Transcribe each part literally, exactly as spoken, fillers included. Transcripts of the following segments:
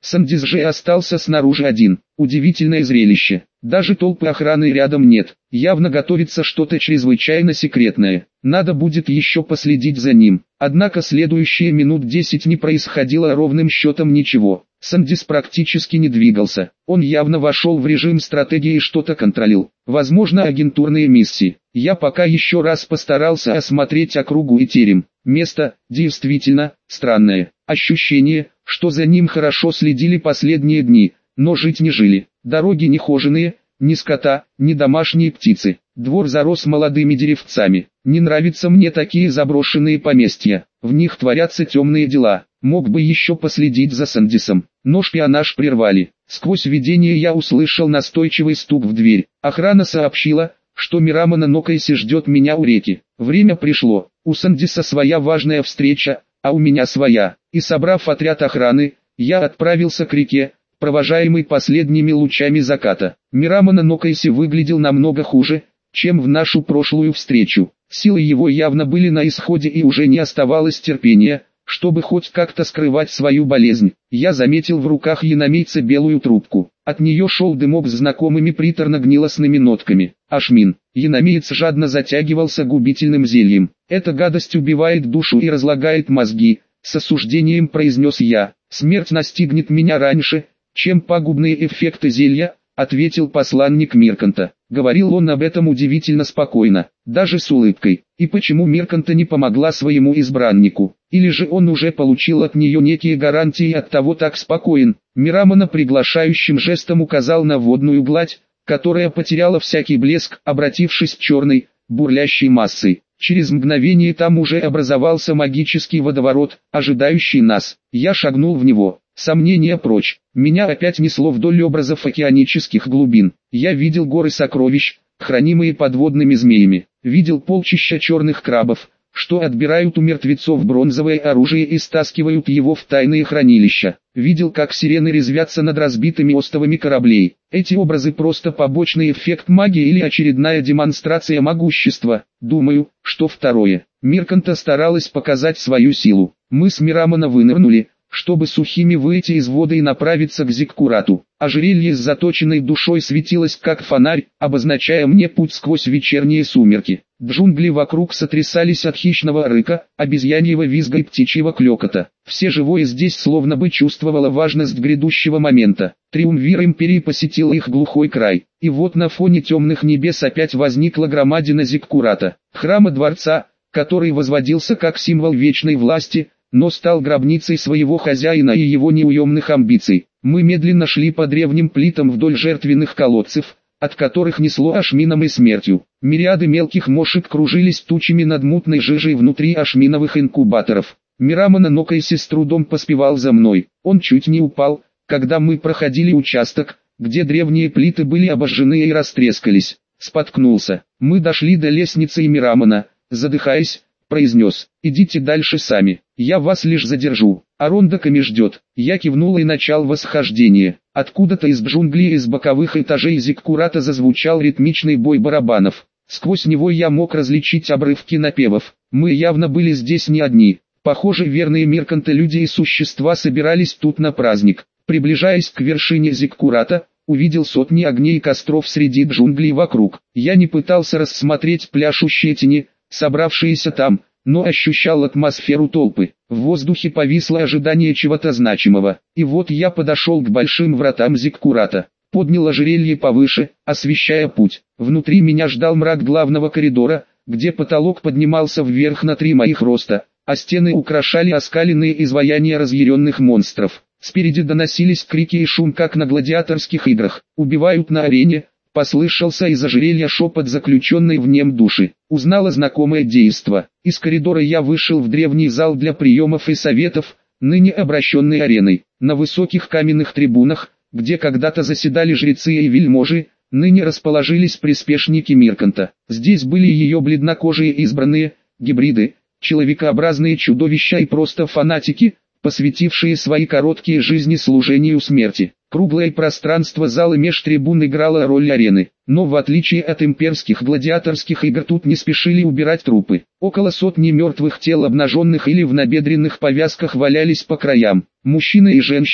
Сандис же остался снаружи один. Удивительное зрелище. Даже толпы охраны рядом нет. Явно готовится что-то чрезвычайно секретное. Надо будет еще последить за ним. Однако следующие минут десять не происходило ровным счетом ничего. Сандис практически не двигался. Он явно вошел в режим стратегии и что-то контролил. Возможно, агентурные миссии. Я пока еще раз постарался осмотреть округу и терем. Место, действительно, странное. Ощущение, что за ним хорошо следили последние дни, но жить не жили. Дороги нехоженые, ни скота, ни домашние птицы. Двор зарос молодыми деревцами. Не нравятся мне такие заброшенные поместья. В них творятся темные дела. Мог бы еще последить за Сандисом. Но шпионаж прервали. Сквозь видение я услышал настойчивый стук в дверь. Охрана сообщила, что Мирамона Нокайси ждет меня у реки. Время пришло. У Сандиса своя важная встреча, а у меня своя. И собрав отряд охраны, я отправился к реке, провожаемый последними лучами заката. Мирамона Нокайси выглядел намного хуже, чем в нашу прошлую встречу. Силы его явно были на исходе и уже не оставалось терпения, чтобы хоть как-то скрывать свою болезнь. Я заметил в руках яномейца белую трубку. От нее шел дымок с знакомыми приторно-гнилостными нотками. Ашмин. Яномеец жадно затягивался губительным зельем. Эта гадость убивает душу и разлагает мозги, с осуждением произнес я. Смерть настигнет меня раньше, чем пагубные эффекты зелья, ответил посланник Мирканта. Говорил он об этом удивительно спокойно, даже с улыбкой. И почему Мирканта не помогла своему избраннику? Или же он уже получил от нее некие гарантии и оттого так спокоен? Мирамона приглашающим жестом указал на водную гладь, которая потеряла всякий блеск, обратившись черной, бурлящей массой. Через мгновение там уже образовался магический водоворот, ожидающий нас. Я шагнул в него. Сомнения прочь. Меня опять несло вдоль образов океанических глубин. Я видел горы сокровищ, хранимые подводными змеями. Видел полчища черных крабов, что отбирают у мертвецов бронзовое оружие и стаскивают его в тайные хранилища. Видел, как сирены резвятся над разбитыми остовами кораблей. Эти образы просто побочный эффект магии или очередная демонстрация могущества? Думаю, что второе. Мирканта старалась показать свою силу. Мы с Мирамона вынырнули, чтобы сухими выйти из воды и направиться к Зиккурату. Ожерелье с заточенной душой светилось как фонарь, обозначая мне путь сквозь вечерние сумерки. Джунгли вокруг сотрясались от хищного рыка, обезьяньего визга и птичьего клёкота. Все живое здесь словно бы чувствовало важность грядущего момента. Триумвир Империи посетил их глухой край. И вот на фоне темных небес опять возникла громадина Зиккурата, храма дворца, который возводился как символ вечной власти, но стал гробницей своего хозяина и его неуемных амбиций. Мы медленно шли по древним плитам вдоль жертвенных колодцев, от которых несло ашмином и смертью. Мириады мелких мошек кружились тучами над мутной жижей внутри ашминовых инкубаторов. Мирамона Нокайси с трудом поспевал за мной. Он чуть не упал, когда мы проходили участок, где древние плиты были обожжены и растрескались. Споткнулся. Мы дошли до лестницы и Мирамона, задыхаясь, произнес: «Идите дальше сами, я вас лишь задержу, а Рондаками ждет». Я кивнул и начал восхождение. Откуда-то из джунглей из боковых этажей Зиккурата зазвучал ритмичный бой барабанов. Сквозь него я мог различить обрывки напевов. Мы явно были здесь не одни. Похоже, верные Мирканта люди и существа собирались тут на праздник. Приближаясь к вершине Зиккурата, увидел сотни огней и костров среди джунглей вокруг. Я не пытался рассмотреть пляшущие тени, собравшиеся там, но ощущал атмосферу толпы. В воздухе повисло ожидание чего-то значимого. И вот я подошел к большим вратам Зиккурата, поднял ожерелье повыше, освещая путь. Внутри меня ждал мрак главного коридора, где потолок поднимался вверх на три моих роста, а стены украшали оскаленные изваяния разъяренных монстров. Спереди доносились крики и шум, как на гладиаторских играх. «Убивают на арене!» Послышался из ожерелья шепот заключенной в нем души. Узнала знакомое действо. Из коридора я вышел в древний зал для приемов и советов, ныне обращенный ареной. На высоких каменных трибунах, где когда-то заседали жрецы и вельможи, ныне расположились приспешники Мирканта. Здесь были ее бледнокожие избранные, гибриды, человекообразные чудовища и просто фанатики, посвятившие свои короткие жизни служению смерти. Круглое пространство зала меж трибун играло роль арены, но в отличие от имперских гладиаторских игр тут не спешили убирать трупы. Около сотни мертвых тел, обнаженных или в набедренных повязках, валялись по краям. Мужчины и женщины,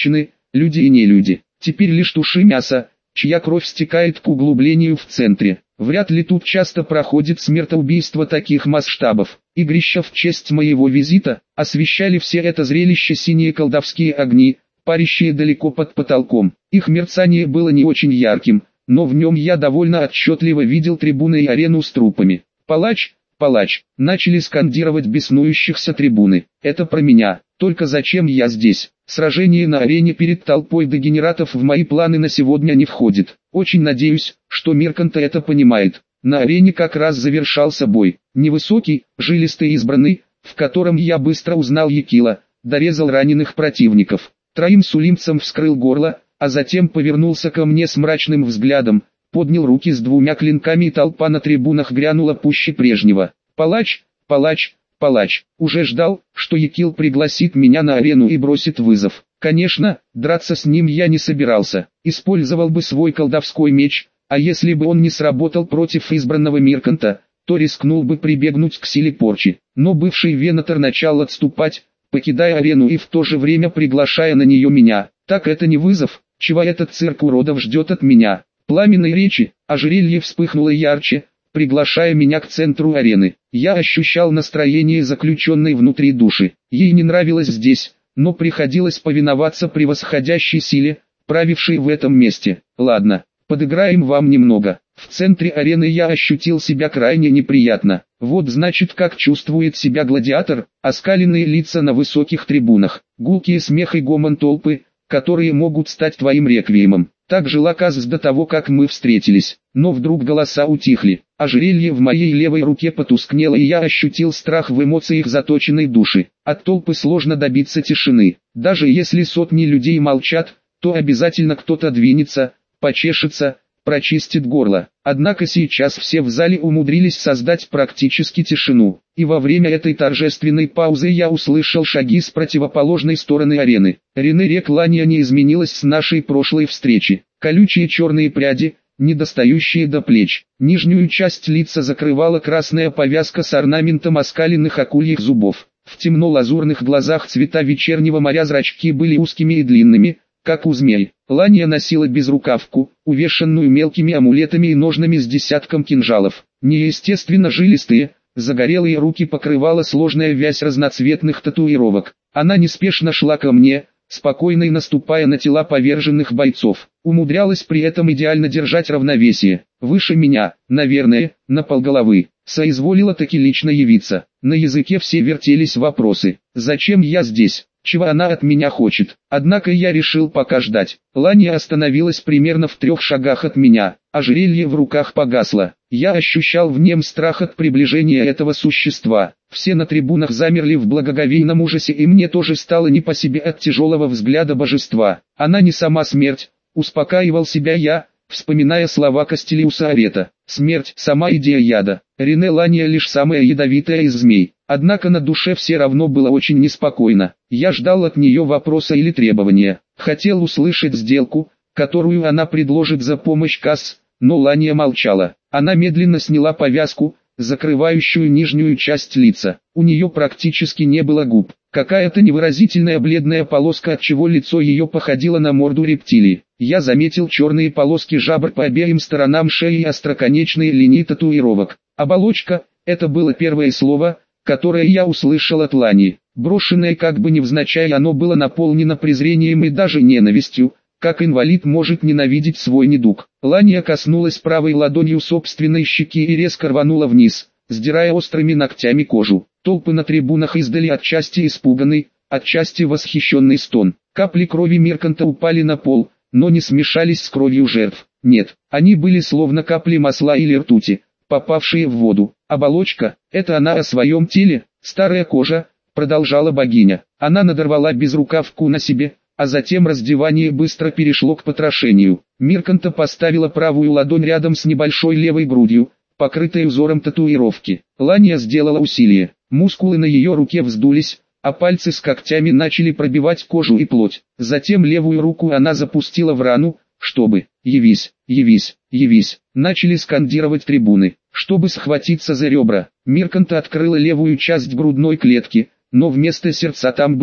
люди и не люди. Теперь лишь туши мяса, чья кровь стекает к углублению в центре. Вряд ли тут часто проходит смертоубийство таких масштабов. Игрища в честь моего визита освещали все это зрелище синие колдовские огни, парящие далеко под потолком. Их мерцание было не очень ярким, но в нем я довольно отчетливо видел трибуны и арену с трупами. «Палач! Палач!» начали скандировать беснующихся трибуны. «Это про меня. Только зачем я здесь? Сражение на арене перед толпой дегенератов в мои планы на сегодня не входит. Очень надеюсь, что Мирканта это понимает». На арене как раз завершался бой. Невысокий, жилистый избранный, в котором я быстро узнал Якила, дорезал раненых противников. Троим сулимцам вскрыл горло, а затем повернулся ко мне с мрачным взглядом, поднял руки с двумя клинками, и толпа на трибунах грянула пуще прежнего. «Палач, палач, палач!» Уже ждал, что Якил пригласит меня на арену и бросит вызов. Конечно, драться с ним я не собирался, использовал бы свой колдовской меч, а если бы он не сработал против избранного Мирканта, то рискнул бы прибегнуть к силе порчи. Но бывший Венатор начал отступать, покидая арену и в то же время приглашая на нее меня. Так это не вызов, чего этот цирк уродов ждет от меня. Пламенной речи, ожерелье вспыхнуло ярче, приглашая меня к центру арены. Я ощущал настроение заключенной внутри души. Ей не нравилось здесь, но приходилось повиноваться превосходящей силе, правившей в этом месте. Ладно, подыграем вам немного. В центре арены я ощутил себя крайне неприятно. Вот значит, как чувствует себя гладиатор, оскаленные лица на высоких трибунах, гулкий смех и гомон толпы, которые могут стать твоим реквиемом. Так жила Казс до того, как мы встретились. Но вдруг голоса утихли. Ожерелье в моей левой руке потускнело, и я ощутил страх в эмоциях заточенной души. От толпы сложно добиться тишины. Даже если сотни людей молчат, то обязательно кто-то двинется, почешется, прочистит горло. Однако сейчас все в зале умудрились создать практически тишину. И во время этой торжественной паузы я услышал шаги с противоположной стороны арены. Рене Реклания не изменилась с нашей прошлой встречи. Колючие черные пряди, недостающие до плеч. Нижнюю часть лица закрывала красная повязка с орнаментом оскаленных акульих зубов. В темно-лазурных глазах цвета вечернего моря зрачки были узкими и длинными, как у змей. Лания носила безрукавку, увешанную мелкими амулетами и ножнами с десятком кинжалов. Неестественно жилистые, загорелые руки покрывала сложная вязь разноцветных татуировок. Она неспешно шла ко мне, спокойно и наступая на тела поверженных бойцов. Умудрялась при этом идеально держать равновесие. Выше меня, наверное, на полголовы. Соизволила таки лично явиться. На языке все вертелись вопросы. Зачем я здесь? Чего она от меня хочет? Однако я решил пока ждать. Лания остановилась примерно в трех шагах от меня. Ожерелье в руках погасло. Я ощущал в нем страх от приближения этого существа. Все на трибунах замерли в благоговейном ужасе, и мне тоже стало не по себе от тяжелого взгляда божества. Она не сама смерть, успокаивал себя я, вспоминая слова Кастелиуса Арета. Смерть – сама идея яда. Рене Лания лишь самая ядовитая из змей. Однако на душе все равно было очень неспокойно. Я ждал от нее вопроса или требования. Хотел услышать сделку, которую она предложит за помощь Казс, но Лания молчала. Она медленно сняла повязку, закрывающую нижнюю часть лица. У нее практически не было губ. Какая-то невыразительная бледная полоска, отчего лицо ее походило на морду рептилии. Я заметил черные полоски жабр по обеим сторонам шеи и остроконечные линии татуировок. Оболочка – это было первое слово, которое я услышал от Лани. Брошенное как бы невзначай, оно было наполнено презрением и даже ненавистью, как инвалид может ненавидеть свой недуг. Лания коснулась правой ладонью собственной щеки и резко рванула вниз, сдирая острыми ногтями кожу. Толпы на трибунах издали отчасти испуганный, отчасти восхищенный стон. Капли крови Мирканта упали на пол, но не смешались с кровью жертв. Нет, они были словно капли масла или ртути, попавшие в воду. Оболочка – это она о своем теле, старая кожа, продолжала богиня. Она надорвала безрукавку на себе, а затем раздевание быстро перешло к потрошению. Мирканта поставила правую ладонь рядом с небольшой левой грудью, покрытой узором татуировки. Лания сделала усилие. Мускулы на ее руке вздулись, а пальцы с когтями начали пробивать кожу и плоть. Затем левую руку она запустила в рану, чтобы «Явись, явись, явись!» начали скандировать трибуны. Чтобы схватиться за ребра, Мирканта открыла левую часть грудной клетки, но вместо сердца там была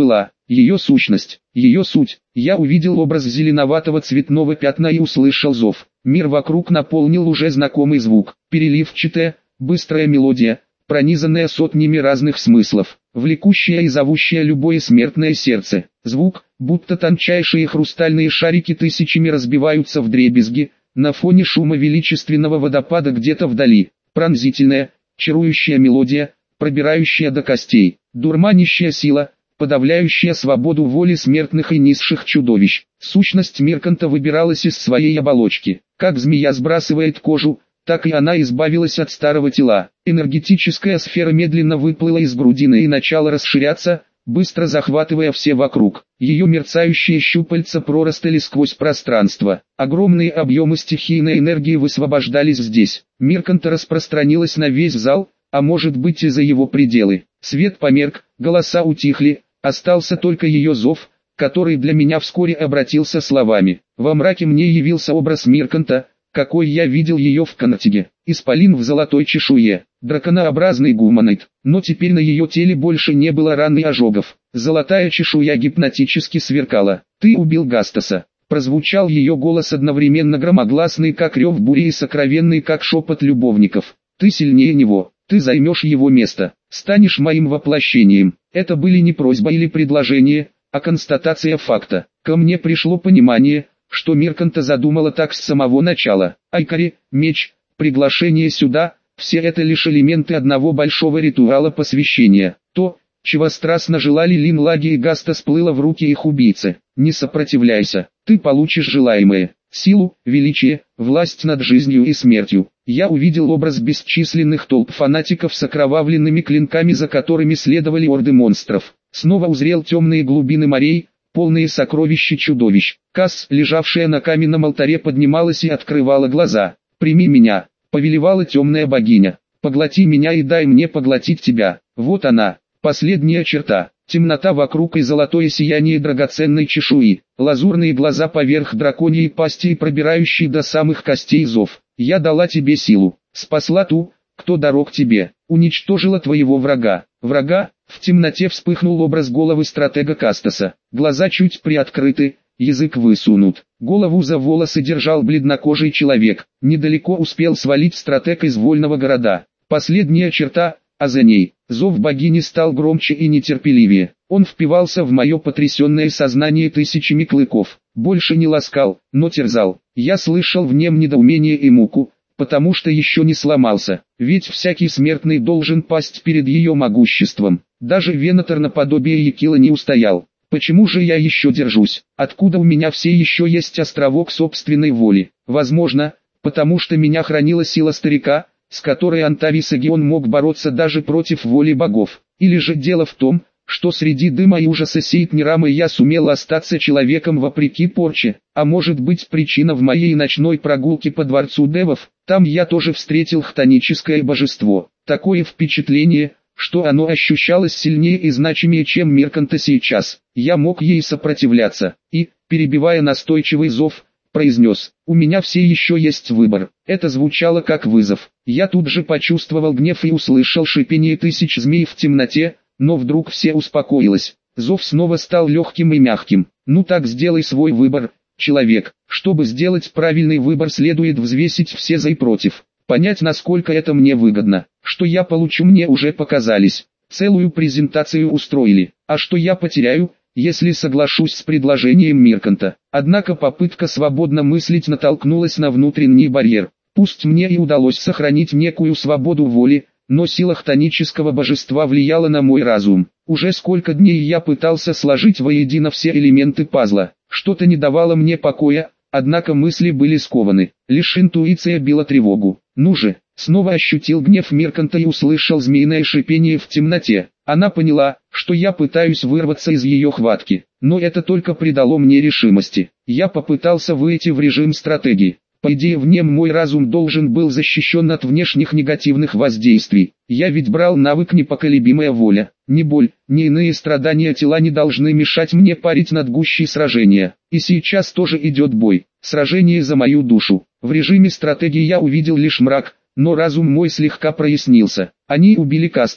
ее сущность, ее суть. Я увидел образ зеленоватого цветного пятна и услышал зов. Мир вокруг наполнил уже знакомый звук, переливчатая, быстрая мелодия, пронизанная сотнями разных смыслов, влекущая и зовущая любое смертное сердце. Звук, будто тончайшие хрустальные шарики тысячами разбиваются вдребезги, на фоне шума величественного водопада где-то вдали. Пронзительная, чарующая мелодия, пробирающая до костей, дурманящая сила, подавляющая свободу воли смертных и низших чудовищ. Сущность Мирканта выбиралась из своей оболочки. Как змея сбрасывает кожу, так и она избавилась от старого тела. Энергетическая сфера медленно выплыла из грудины и начала расширяться, быстро захватывая все вокруг. Ее мерцающие щупальца прорастали сквозь пространство. Огромные объемы стихийной энергии высвобождались здесь. Мирканта распространилась на весь зал, а может быть и за его пределы. Свет померк, голоса утихли, остался только ее зов, который для меня вскоре обратился словами. Во мраке мне явился образ Мирканта, какой я видел ее в Канатиге. Исполин в золотой чешуе, драконообразный гуманоид, но теперь на ее теле больше не было ран и ожогов. Золотая чешуя гипнотически сверкала. «Ты убил Гастаса», — прозвучал ее голос одновременно громогласный, как рев бури, и сокровенный, как шепот любовников. «Ты сильнее него, ты займешь его место, станешь моим воплощением». Это были не просьба или предложение, а констатация факта. Ко мне пришло понимание, что Мирканта задумала так с самого начала. Айкари, меч, приглашение сюда — все это лишь элементы одного большого ритуала посвящения. То, чего страстно желали Лин Лаги и Гаста, сплыло в руки их убийцы. Не сопротивляйся, ты получишь желаемое. Силу, величие, власть над жизнью и смертью. Я увидел образ бесчисленных толп фанатиков с окровавленными клинками, за которыми следовали орды монстров. Снова узрел темные глубины морей, полные сокровищ и чудовищ. Касс, лежавшая на каменном алтаре, поднималась и открывала глаза. «Прими меня», — повелевала темная богиня. «Поглоти меня и дай мне поглотить тебя». Вот она, последняя черта. Темнота вокруг и золотое сияние драгоценной чешуи. Лазурные глаза поверх драконьей пасти и пробирающий до самых костей зов. «Я дала тебе силу, спасла ту, кто дорог тебе, уничтожила твоего врага». Врага. В темноте вспыхнул образ головы стратега Кастаса. Глаза чуть приоткрыты, язык высунут. Голову за волосы держал бледнокожий человек. Недалеко успел свалить стратег из вольного города. Последняя черта, а за ней зов богини стал громче и нетерпеливее. Он впивался в мое потрясенное сознание тысячами клыков. Больше не ласкал, но терзал. Я слышал в нем недоумение и муку, потому что еще не сломался. Ведь всякий смертный должен пасть перед ее могуществом. Даже Венатор наподобие Якила не устоял. Почему же я еще держусь? Откуда у меня все еще есть островок собственной воли? Возможно, потому что меня хранила сила старика, с которой Антавис Эгион мог бороться даже против воли богов. Или же дело в том, что среди дыма и ужаса Сейтнирамы я сумел остаться человеком вопреки порче. А может быть, причина в моей ночной прогулке по дворцу девов? Там я тоже встретил хтоническое божество. Такое впечатление, что оно ощущалось сильнее и значимее, чем Мирканта сейчас. Я мог ей сопротивляться, и, перебивая настойчивый зов, произнес: «У меня все еще есть выбор». Это звучало как вызов. Я тут же почувствовал гнев и услышал шипение тысяч змей в темноте, но вдруг все успокоилось. Зов снова стал легким и мягким. «Ну так сделай свой выбор, человек». Чтобы сделать правильный выбор, следует взвесить все за и против. Понять, насколько это мне выгодно. Что я получу, мне уже показались. Целую презентацию устроили. А что я потеряю, если соглашусь с предложением Мирканта? Однако попытка свободно мыслить натолкнулась на внутренний барьер. Пусть мне и удалось сохранить некую свободу воли, но сила хтонического божества влияла на мой разум. Уже сколько дней я пытался сложить воедино все элементы пазла. Что-то не давало мне покоя, однако мысли были скованы. Лишь интуиция била тревогу. «Ну же!» Снова ощутил гнев Мирканта и услышал змеиное шипение в темноте. Она поняла, что я пытаюсь вырваться из ее хватки, но это только придало мне решимости. Я попытался выйти в режим стратегии. По идее, в нем мой разум должен был защищен от внешних негативных воздействий. Я ведь брал навык непоколебимая воля. Ни боль, ни иные страдания тела не должны мешать мне парить над гущей сражения. И сейчас тоже идет бой. Сражение за мою душу. В режиме стратегии я увидел лишь мрак, но разум мой слегка прояснился. Они убили Кастаса.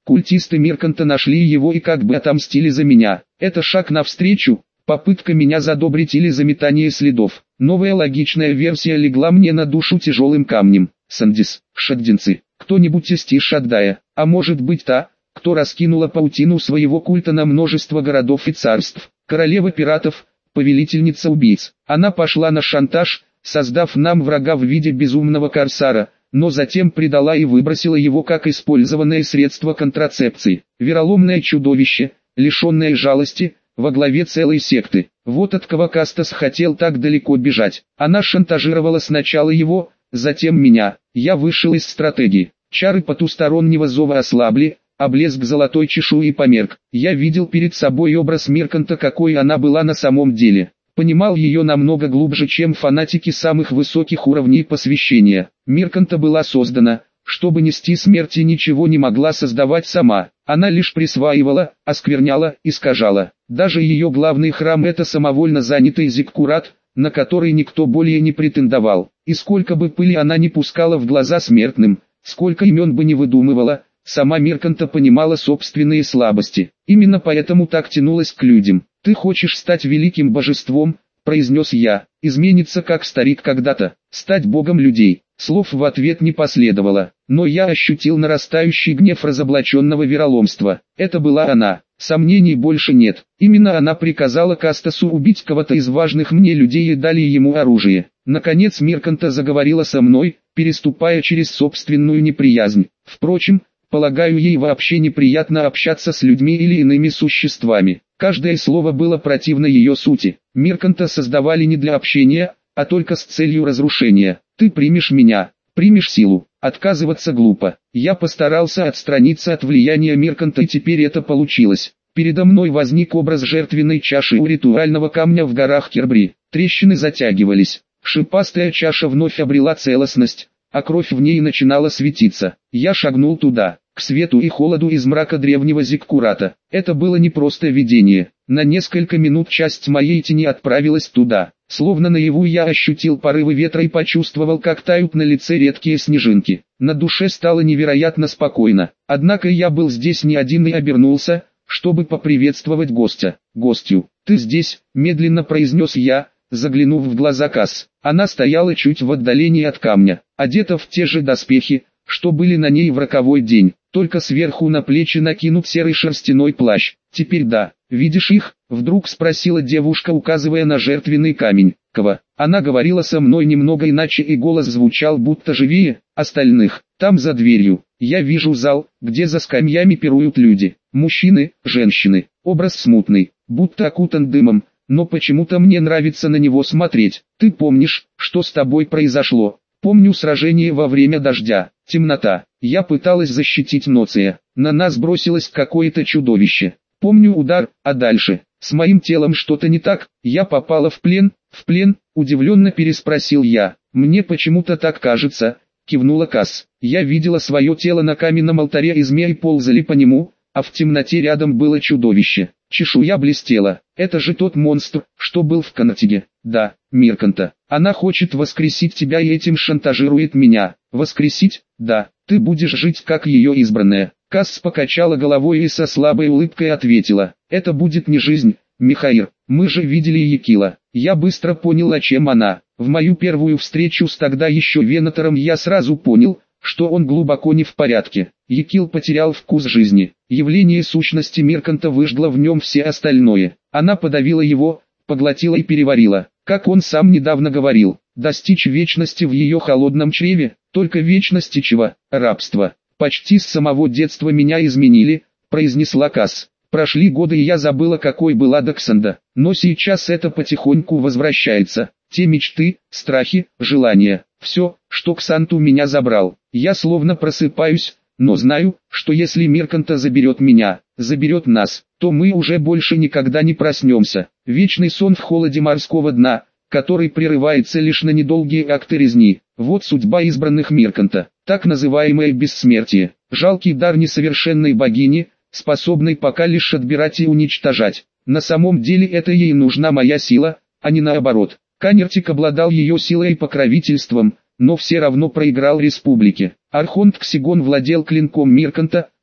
Культисты Мирканта нашли его и как бы отомстили за меня. Это шаг навстречу, попытка меня задобрить или заметание следов. Новая логичная версия легла мне на душу тяжелым камнем. Сандис, шаддинцы, кто-нибудь из Тишаддая, а может быть та, кто раскинула паутину своего культа на множество городов и царств. Королева пиратов, повелительница убийц. Она пошла на шантаж, создав нам врага в виде безумного корсара, но затем предала и выбросила его как использованное средство контрацепции. Вероломное чудовище, лишенное жалости, во главе целой секты. Вот от кого Кастас хотел так далеко бежать. Она шантажировала сначала его, затем меня. Я вышел из стратегии. Чары потустороннего зова ослабли, а блеск золотой чешуи померк. Я видел перед собой образ Мирканта, какой она была на самом деле. Понимал ее намного глубже, чем фанатики самых высоких уровней посвящения. Мирканта была создана, чтобы нести смерть, и ничего не могла создавать сама. Она лишь присваивала, оскверняла, искажала. Даже ее главный храм — это самовольно занятый зиккурат, на который никто более не претендовал. И сколько бы пыли она не пускала в глаза смертным, сколько имен бы не выдумывала, сама Мирканта понимала собственные слабости. Именно поэтому так тянулась к людям. «Ты хочешь стать великим божеством», — произнес я, — «измениться как старик когда-то, стать богом людей». Слов в ответ не последовало, но я ощутил нарастающий гнев разоблаченного вероломства. Это была она, сомнений больше нет. Именно она приказала Кастасу убить кого-то из важных мне людей и дали ему оружие. Наконец Мирканта заговорила со мной, переступая через собственную неприязнь. Впрочем, полагаю, ей вообще неприятно общаться с людьми или иными существами. Каждое слово было противно ее сути. Мирканта создавали не для общения, а только с целью разрушения. Ты примешь меня, примешь силу. Отказываться глупо. Я постарался отстраниться от влияния Мирканта, и теперь это получилось. Передо мной возник образ жертвенной чаши у ритуального камня в горах Кербри. Трещины затягивались. Шипастая чаша вновь обрела целостность, а кровь в ней начинала светиться. Я шагнул туда, к свету и холоду из мрака древнего зиккурата. Это было не просто видение. На несколько минут часть моей тени отправилась туда. Словно наяву я ощутил порывы ветра и почувствовал, как тают на лице редкие снежинки. На душе стало невероятно спокойно. Однако я был здесь не один и обернулся, чтобы поприветствовать гостя. «Гостью, ты здесь?» – медленно произнес я, заглянув в глаза Касс. Она стояла чуть в отдалении от камня, одета в те же доспехи, что были на ней в роковой день, только сверху на плечи накинут серый шерстяной плащ. «Теперь да, видишь их?» — вдруг спросила девушка, указывая на жертвенный камень. «Кого?» Она говорила со мной немного иначе, и голос звучал будто живее остальных. «Там за дверью. Я вижу зал, где за скамьями пируют люди. Мужчины, женщины. Образ смутный, будто окутан дымом, но почему-то мне нравится на него смотреть. Ты помнишь, что с тобой произошло?» «Помню сражение во время дождя. Темнота. Я пыталась защитить Ноция. На нас бросилось какое-то чудовище. Помню удар, а дальше? С моим телом что-то не так. Я попала в плен». «В плен?» – удивленно переспросил я. «Мне почему-то так кажется», – кивнула Касс. «Я видела свое тело на каменном алтаре, и змеи ползали по нему, а в темноте рядом было чудовище. Чешуя блестела. Это же тот монстр, что был в Канатиге». «Да, Мирканта. Она хочет воскресить тебя и этим шантажирует меня». «Воскресить? Да. Ты будешь жить как ее избранная». Касс покачала головой и со слабой улыбкой ответила: «Это будет не жизнь, Михаир. Мы же видели Екила». Я быстро понял, о чем она. В мою первую встречу с тогда еще Венатором я сразу понял, что он глубоко не в порядке. Екил потерял вкус жизни. Явление сущности Мирканта выжгло в нем все остальное. Она подавила его, поглотила и переварила. Как он сам недавно говорил, достичь вечности в ее холодном чреве, только вечности чего? Рабства. «Почти с самого детства меня изменили», — произнесла Касс. «Прошли годы, и я забыла, какой была Даксанда, но сейчас это потихоньку возвращается. Те мечты, страхи, желания, все, что Ксанту меня забрал. Я словно просыпаюсь, но знаю, что если Мирканта заберет меня, заберет нас, то мы уже больше никогда не проснемся. Вечный сон в холоде морского дна, который прерывается лишь на недолгие акты резни. Вот судьба избранных Мирканта, так называемое бессмертие. Жалкий дар несовершенной богини, способной пока лишь отбирать и уничтожать. На самом деле это ей нужна моя сила, а не наоборот. Канертик обладал ее силой и покровительством, но все равно проиграл республике. Архонт Ксигон владел клинком Мирканта,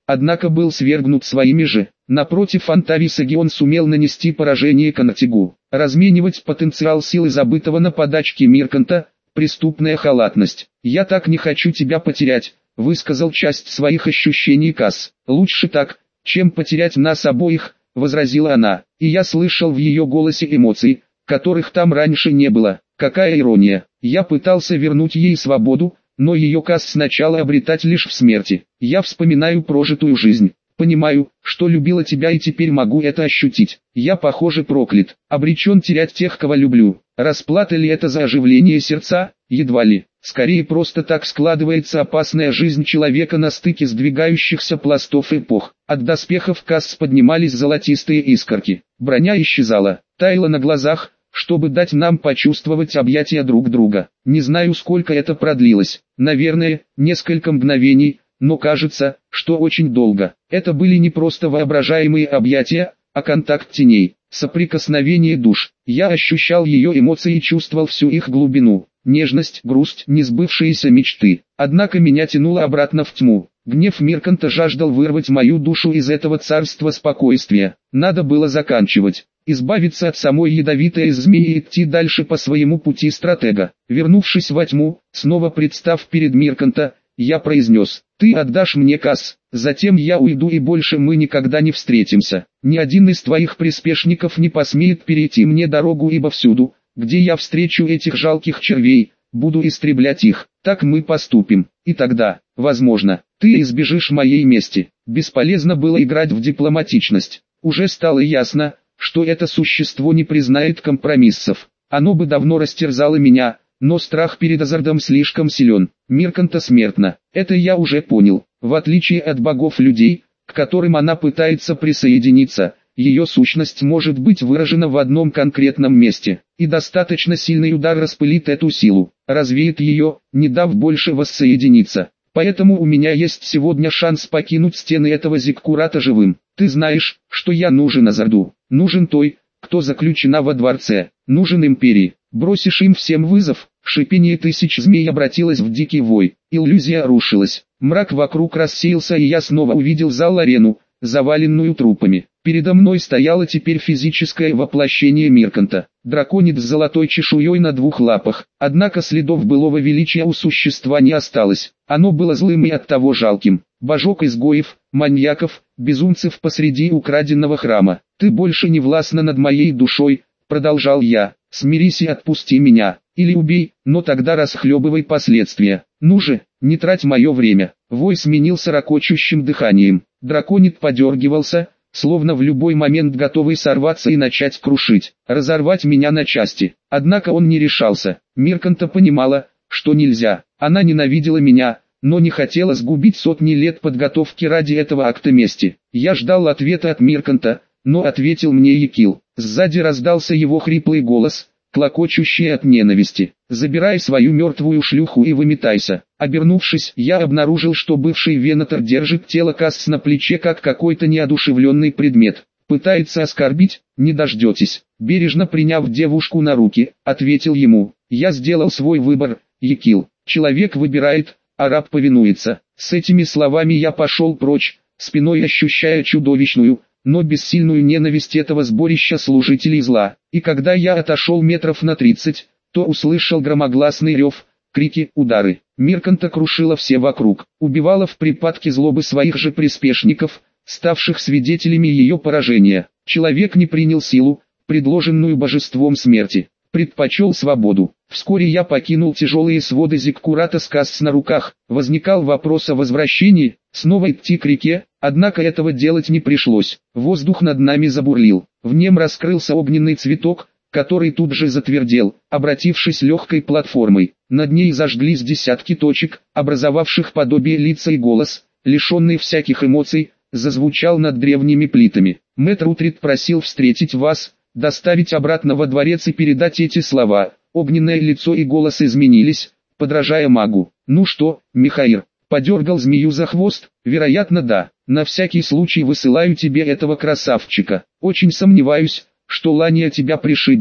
однако был свергнут своими же. Напротив Антависаги он сумел нанести поражение Конатигу. Разменивать потенциал силы забытого на подачке Мирканта – преступная халатность. «Я так не хочу тебя потерять», – высказал часть своих ощущений Касс. «Лучше так, чем потерять нас обоих», – возразила она. И я слышал в ее голосе эмоции, которых там раньше не было. Какая ирония. Я пытался вернуть ей свободу, но ее Касс сначала обретать лишь в смерти. Я вспоминаю прожитую жизнь. Понимаю, что любила тебя и теперь могу это ощутить. Я, похоже, проклят, обречен терять тех, кого люблю. Расплата ли это за оживление сердца? Едва ли. Скорее просто так складывается опасная жизнь человека на стыке сдвигающихся пластов эпох. От доспехов Касс поднимались золотистые искорки. Броня исчезала, таяла на глазах, чтобы дать нам почувствовать объятия друг друга. Не знаю, сколько это продлилось. Наверное, несколько мгновений. Но кажется, что очень долго. Это были не просто воображаемые объятия, а контакт теней, соприкосновение душ. Я ощущал ее эмоции и чувствовал всю их глубину. Нежность, грусть, несбывшиеся мечты. Однако меня тянуло обратно в тьму. Гнев Мирканта жаждал вырвать мою душу из этого царства спокойствия. Надо было заканчивать. Избавиться от самой ядовитой змеи и идти дальше по своему пути стратега. Вернувшись во тьму, снова представ перед Мирканта, я произнес: «Ты отдашь мне Касс, затем я уйду и больше мы никогда не встретимся. Ни один из твоих приспешников не посмеет перейти мне дорогу, ибо всюду, где я встречу этих жалких червей, буду истреблять их. Так мы поступим, и тогда, возможно, ты избежишь моей мести». Бесполезно было играть в дипломатичность. Уже стало ясно, что это существо не признает компромиссов. Оно бы давно растерзало меня. Но страх перед Азардом слишком силен. Мирканта смертна. Это я уже понял. В отличие от богов-людей, к которым она пытается присоединиться, ее сущность может быть выражена в одном конкретном месте. И достаточно сильный удар распылит эту силу, развеет ее, не дав больше воссоединиться. Поэтому у меня есть сегодня шанс покинуть стены этого зиккурата живым. Ты знаешь, что я нужен Азарду. Нужен той, кто заключена во дворце. Нужен империи. Бросишь им всем вызов. Шипение тысяч змей обратилось в дикий вой. Иллюзия рушилась. Мрак вокруг рассеялся, и я снова увидел зал-арену, заваленную трупами. Передо мной стояло теперь физическое воплощение Мирканта. Драконид с золотой чешуей на двух лапах. Однако следов былого величия у существа не осталось. Оно было злым и оттого жалким. Божок изгоев, маньяков, безумцев посреди украденного храма. «Ты больше не властна над моей душой», — продолжал я. «Смирись и отпусти меня. Или убей, но тогда расхлебывай последствия. Ну же, не трать мое время». Вой сменился ракочущим дыханием. Драконид подергивался, словно в любой момент готовый сорваться и начать крушить, разорвать меня на части. Однако он не решался. Мирканта понимала, что нельзя. Она ненавидела меня, но не хотела сгубить сотни лет подготовки ради этого акта мести. Я ждал ответа от Мирканта, но ответил мне Екил. Сзади раздался его хриплый голос, клокочущий от ненависти. «Забирай свою мертвую шлюху и выметайся». Обернувшись, я обнаружил, что бывший Венатор держит тело Касс на плече как какой-то неодушевленный предмет. «Пытается оскорбить? Не дождетесь». Бережно приняв девушку на руки, ответил ему: «Я сделал свой выбор, Екил. Человек выбирает, а раб повинуется». С этими словами я пошел прочь, спиной ощущая чудовищную, но бессильную ненависть этого сборища служителей зла. И когда я отошел метров на тридцать, то услышал громогласный рев, крики, удары. Мирканта крушила все вокруг, убивала в припадке злобы своих же приспешников, ставших свидетелями ее поражения. Человек не принял силу, предложенную божеством смерти, предпочел свободу. Вскоре я покинул тяжелые своды зиккурата с Касс на руках. Возникал вопрос о возвращении, снова идти к реке, однако этого делать не пришлось. Воздух над нами забурлил, в нем раскрылся огненный цветок, который тут же затвердел, обратившись легкой платформой. Над ней зажглись десятки точек, образовавших подобие лица, и голос, лишенный всяких эмоций, зазвучал над древними плитами. Мэтр Утрит просил встретить вас, доставить обратно во дворец и передать эти слова. Огненное лицо и голос изменились, подражая магу. «Ну что, Михаир, подергал змею за хвост?» «Вероятно, да. На всякий случай высылаю тебе этого красавчика. Очень сомневаюсь, что Лания тебя пришибет,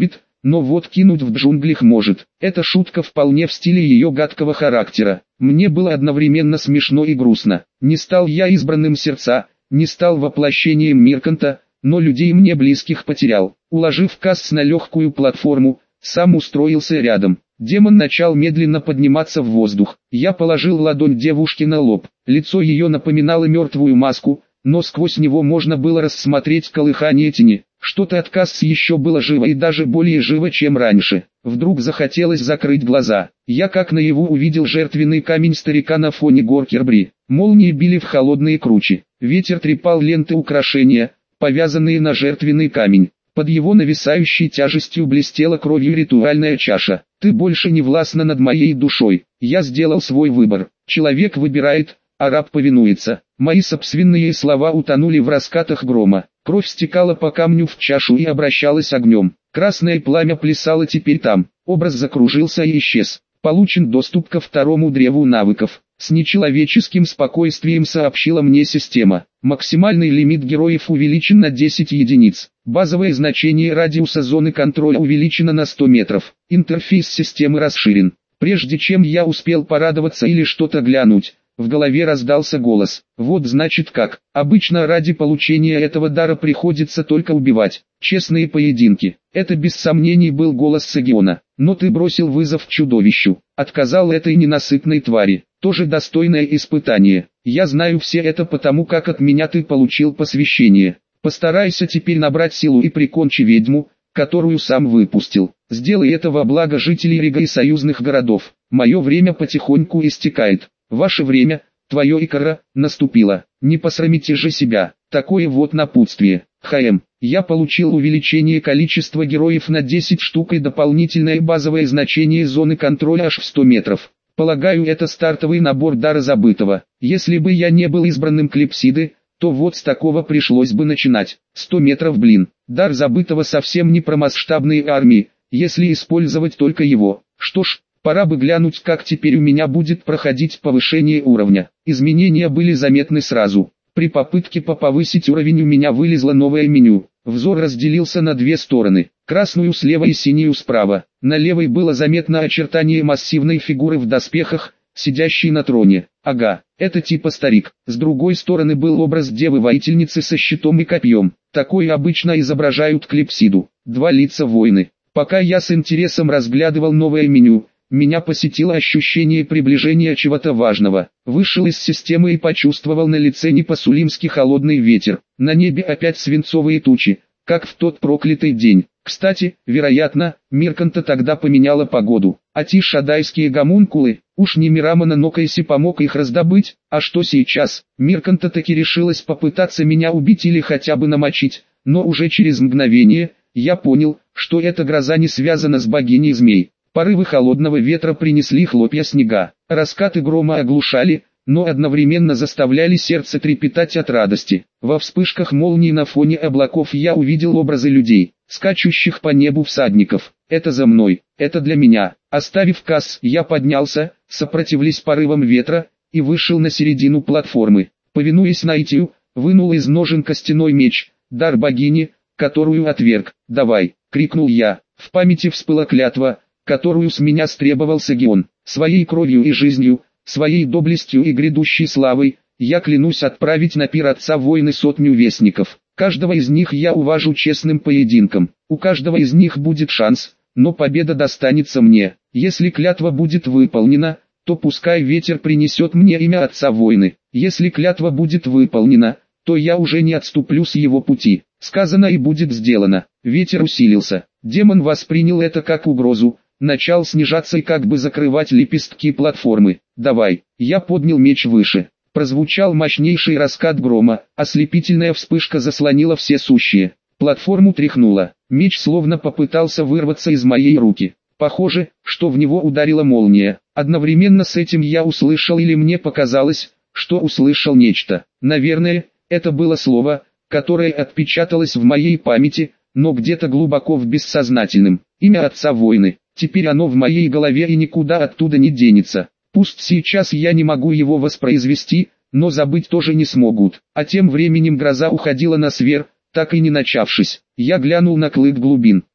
но вот кинуть в джунглях может. Эта шутка вполне в стиле ее гадкого характера. Мне было одновременно смешно и грустно. Не стал я избранным сердца, не стал воплощением Мирканта, но людей мне близких потерял. Уложив Касс на легкую платформу, сам устроился рядом. Демон начал медленно подниматься в воздух. Я положил ладонь девушке на лоб. Лицо ее напоминало мертвую маску, но сквозь него можно было рассмотреть колыхание тени. Что-то от Касс еще было живо и даже более живо, чем раньше. Вдруг захотелось закрыть глаза. Я как наяву увидел жертвенный камень старика на фоне гор Кербри. Молнии били в холодные кручи. Ветер трепал ленты украшения, повязанные на жертвенный камень. Под его нависающей тяжестью блестела кровью ритуальная чаша. Ты больше не властна над моей душой. Я сделал свой выбор. Человек выбирает, а раб повинуется. Мои собственные слова утонули в раскатах грома. Кровь стекала по камню в чашу и обращалась огнем. Красное пламя плясало теперь там. Образ закружился и исчез. Получен доступ ко второму древу навыков. С нечеловеческим спокойствием сообщила мне система. Максимальный лимит героев увеличен на десять единиц. Базовое значение радиуса зоны контроля увеличено на сто метров. Интерфейс системы расширен. Прежде чем я успел порадоваться или что-то глянуть, в голове раздался голос. Вот значит как. Обычно ради получения этого дара приходится только убивать. Честные поединки. Это без сомнений был голос Сагиона. Но ты бросил вызов чудовищу. Отказал этой ненасытной твари. Тоже достойное испытание. Я знаю все это потому, как от меня ты получил посвящение. Постарайся теперь набрать силу и прикончи ведьму, которую сам выпустил. Сделай это во благо жителей Рига и союзных городов. Мое время потихоньку истекает. Ваше время, твое Икара, наступило. Не посрамите же себя. Такое вот напутствие. ХМ. Я получил увеличение количества героев на десять штук и дополнительное базовое значение зоны контроля аж в сто метров. Полагаю, это стартовый набор дара забытого. Если бы я не был избранным Клипсиды, то вот с такого пришлось бы начинать. сто метров, блин. Дар забытого совсем не про масштабные армии, если использовать только его. Что ж, пора бы глянуть, как теперь у меня будет проходить повышение уровня. Изменения были заметны сразу. При попытке повысить уровень у меня вылезло новое меню. Взор разделился на две стороны. Красную слева и синюю справа. На левой было заметно очертание массивной фигуры в доспехах, сидящей на троне. Ага, это типа старик. С другой стороны был образ девы-воительницы со щитом и копьем. Такое обычно изображают Клипсиду. Два лица воины. Пока я с интересом разглядывал новое меню, меня посетило ощущение приближения чего-то важного. Вышел из системы и почувствовал на лице не-по-сулимски холодный ветер. На небе опять свинцовые тучи, как в тот проклятый день. Кстати, вероятно, Мирканта тогда поменяла погоду. А те шадайские гомункулы, уж не Мирамона Нокайси помог их раздобыть, а что сейчас? Мирканта таки решилась попытаться меня убить или хотя бы намочить, но уже через мгновение, я понял, что эта гроза не связана с богиней змей. Порывы холодного ветра принесли хлопья снега. Раскаты грома оглушали, но одновременно заставляли сердце трепетать от радости. Во вспышках молний на фоне облаков я увидел образы людей, скачущих по небу всадников. Это за мной, это для меня. Оставив Касс, я поднялся, сопротивляясь порывам ветра, и вышел на середину платформы. Повинуясь наитию, вынул из ножен костяной меч, дар богини, которую отверг. «Давай!» — крикнул я. В памяти всплыла клятва, которую с меня стребовал Сагион. Своей кровью и жизнью, своей доблестью и грядущей славой, я клянусь отправить на пир отца войны сотню вестников. Каждого из них я уважу честным поединком. У каждого из них будет шанс, но победа достанется мне. Если клятва будет выполнена, то пускай ветер принесет мне имя отца войны. Если клятва будет выполнена, то я уже не отступлю с его пути. Сказано и будет сделано. Ветер усилился. Демон воспринял это как угрозу, начал снижаться и как бы закрывать лепестки платформы. «Давай!» Я поднял меч выше. Прозвучал мощнейший раскат грома, ослепительная вспышка заслонила все сущие. Платформу тряхнуло. Меч словно попытался вырваться из моей руки. Похоже, что в него ударила молния. Одновременно с этим я услышал или мне показалось, что услышал нечто. Наверное, это было слово, которое отпечаталось в моей памяти, но где-то глубоко в бессознательном. Имя отца войны. Теперь оно в моей голове и никуда оттуда не денется. Пусть сейчас я не могу его воспроизвести, но забыть тоже не смогут. А тем временем гроза уходила на свер, так и не начавшись. Я глянул на клык глубин.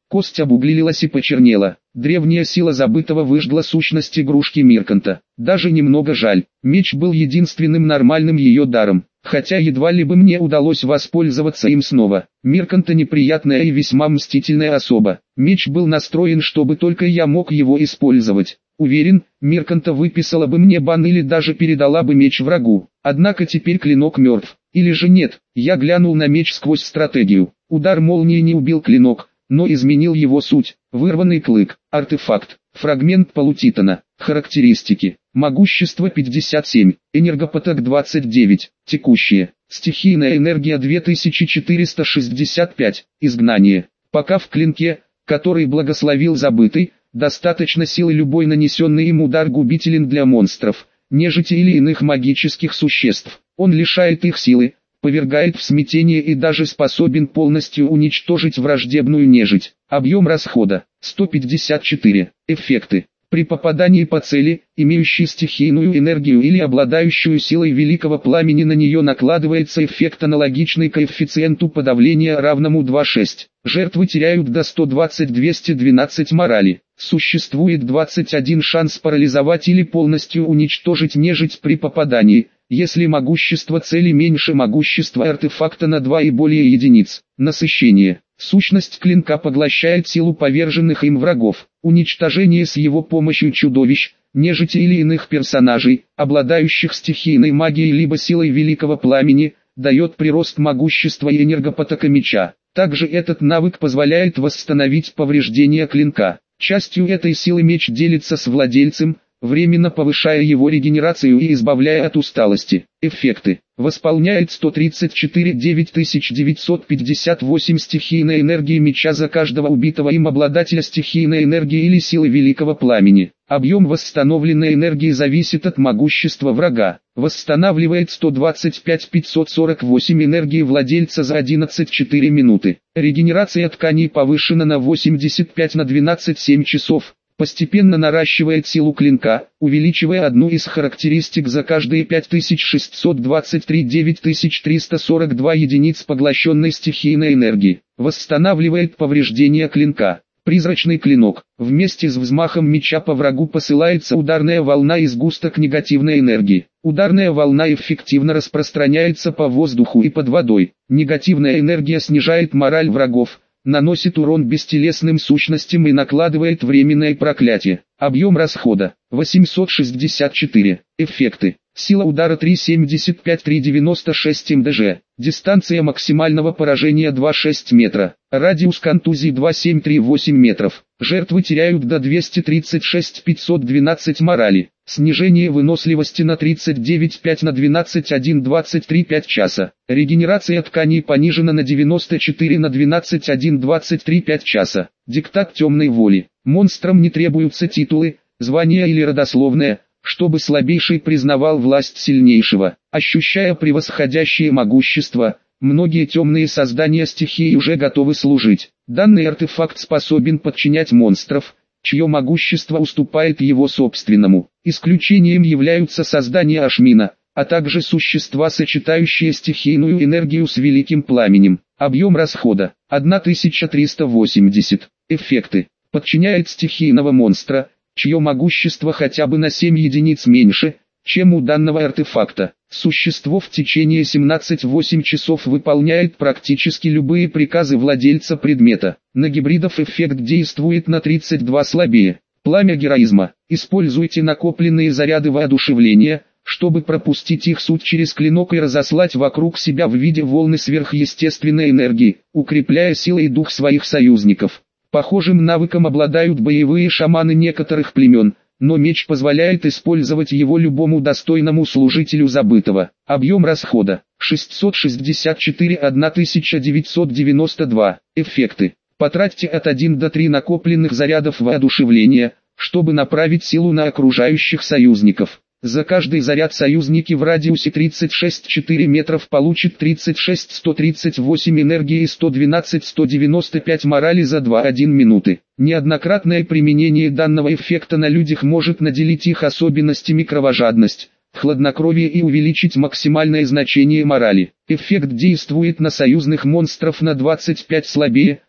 Кость обуглилась и почернела. Древняя сила забытого выжгла сущность игрушки Мирканта. Даже немного жаль. Меч был единственным нормальным ее даром. Хотя едва ли бы мне удалось воспользоваться им снова. Мирканта неприятная и весьма мстительная особа. Меч был настроен, чтобы только я мог его использовать. Уверен, Мирканта выписала бы мне бан или даже передала бы меч врагу. Однако теперь клинок мертв. Или же нет, я глянул на меч сквозь стратегию. Удар молнии не убил клинок, но изменил его суть. Вырванный клык, артефакт, фрагмент полутитана, характеристики, могущество пятьдесят семь, энергопоток двадцать девять, текущие, стихийная энергия две тысячи четыреста шестьдесят пять, изгнание. Пока в клинке, который благословил забытый, достаточно силы, любой нанесенный им удар губителен для монстров, нежити или иных магических существ. Он лишает их силы, повергает в смятение и даже способен полностью уничтожить враждебную нежить. Объем расхода сто пятьдесят четыре. Эффекты. При попадании по цели, имеющей стихийную энергию или обладающую силой великого пламени, на нее накладывается эффект, аналогичный коэффициенту подавления равному два целых шесть десятых. Жертвы теряют до сто двадцать — двести двенадцать морали. Существует двадцать один шанс парализовать или полностью уничтожить нежить при попадании, если могущество цели меньше могущества артефакта на два и более единиц. Насыщение. Сущность клинка поглощает силу поверженных им врагов. Уничтожение с его помощью чудовищ, нежити или иных персонажей, обладающих стихийной магией либо силой великого пламени, дает прирост могущества и энергопотока меча. Также этот навык позволяет восстановить повреждения клинка. Частью этой силы меч делится с владельцем, временно повышая его регенерацию и избавляя от усталости. Эффекты. Восполняет сто тридцать четыре тысячи девятьсот пятьдесят восемь стихийной энергии меча за каждого убитого им обладателя стихийной энергии или силы великого пламени. Объем восстановленной энергии зависит от могущества врага. Восстанавливает сто двадцать пять тысяч пятьсот сорок восемь энергии владельца за одиннадцать целых четыре минуты. Регенерация тканей повышена на восемьдесят пять на двенадцать целых семь часов. Постепенно наращивает силу клинка, увеличивая одну из характеристик за каждые пять тысяч шестьсот двадцать три — девять тысяч триста сорок два единиц поглощенной стихийной энергии. Восстанавливает повреждения клинка. Призрачный клинок. Вместе с взмахом меча по врагу посылается ударная волна из сгусток негативной энергии. Ударная волна эффективно распространяется по воздуху и под водой. Негативная энергия снижает мораль врагов, наносит урон бестелесным сущностям и накладывает временное проклятие. Объем расхода восемьсот шестьдесят четыре. Эффекты. Сила удара три целых семьдесят пять — три целых девяносто шесть мдж. Дистанция максимального поражения два целых шесть метра. Радиус контузии два целых семь — три целых восемь метров. Жертвы теряют до двухсот тридцати шести тысяч пятисот двенадцати морали. Снижение выносливости на тридцать девять целых пять на двенадцать целых одна двадцать три пять часа. Регенерация тканей понижена на девяносто четыре на двенадцать целых одна двадцать три пять часа. Диктат темной воли. Монстрам не требуются титулы, звания или родословная, чтобы слабейший признавал власть сильнейшего. Ощущая превосходящее могущество, многие темные создания стихии уже готовы служить. Данный артефакт способен подчинять монстров, чье могущество уступает его собственному. Исключением являются создания Ашмина, а также существа, сочетающие стихийную энергию с великим пламенем. Объем расхода тысяча триста восемьдесят. Эффекты. Подчиняет стихийного монстра, чье могущество хотя бы на семь единиц меньше, чем у данного артефакта. Существо в течение семнадцати — восьми часов выполняет практически любые приказы владельца предмета. На гибридов эффект действует на тридцать два слабее. Пламя героизма. Используйте накопленные заряды воодушевления, чтобы пропустить их суть через клинок и разослать вокруг себя в виде волны сверхъестественной энергии, укрепляя силы и дух своих союзников. Похожим навыком обладают боевые шаманы некоторых племен, но меч позволяет использовать его любому достойному служителю забытого. Объем расхода шестьсот шестьдесят четыре — тысяча девятьсот девяносто два. Эффекты. Потратьте от одного до трёх накопленных зарядов воодушевления, чтобы направить силу на окружающих союзников. За каждый заряд союзники в радиусе тридцать шесть целых четыре метров получат тридцать шесть тысяч сто тридцать восемь энергии и сто двенадцать тысяч сто девяносто пять морали за две целых одна минуты. Неоднократное применение данного эффекта на людях может наделить их особенностями кровожадность, хладнокровие и увеличить максимальное значение морали. Эффект действует на союзных монстров на двадцать пять слабее,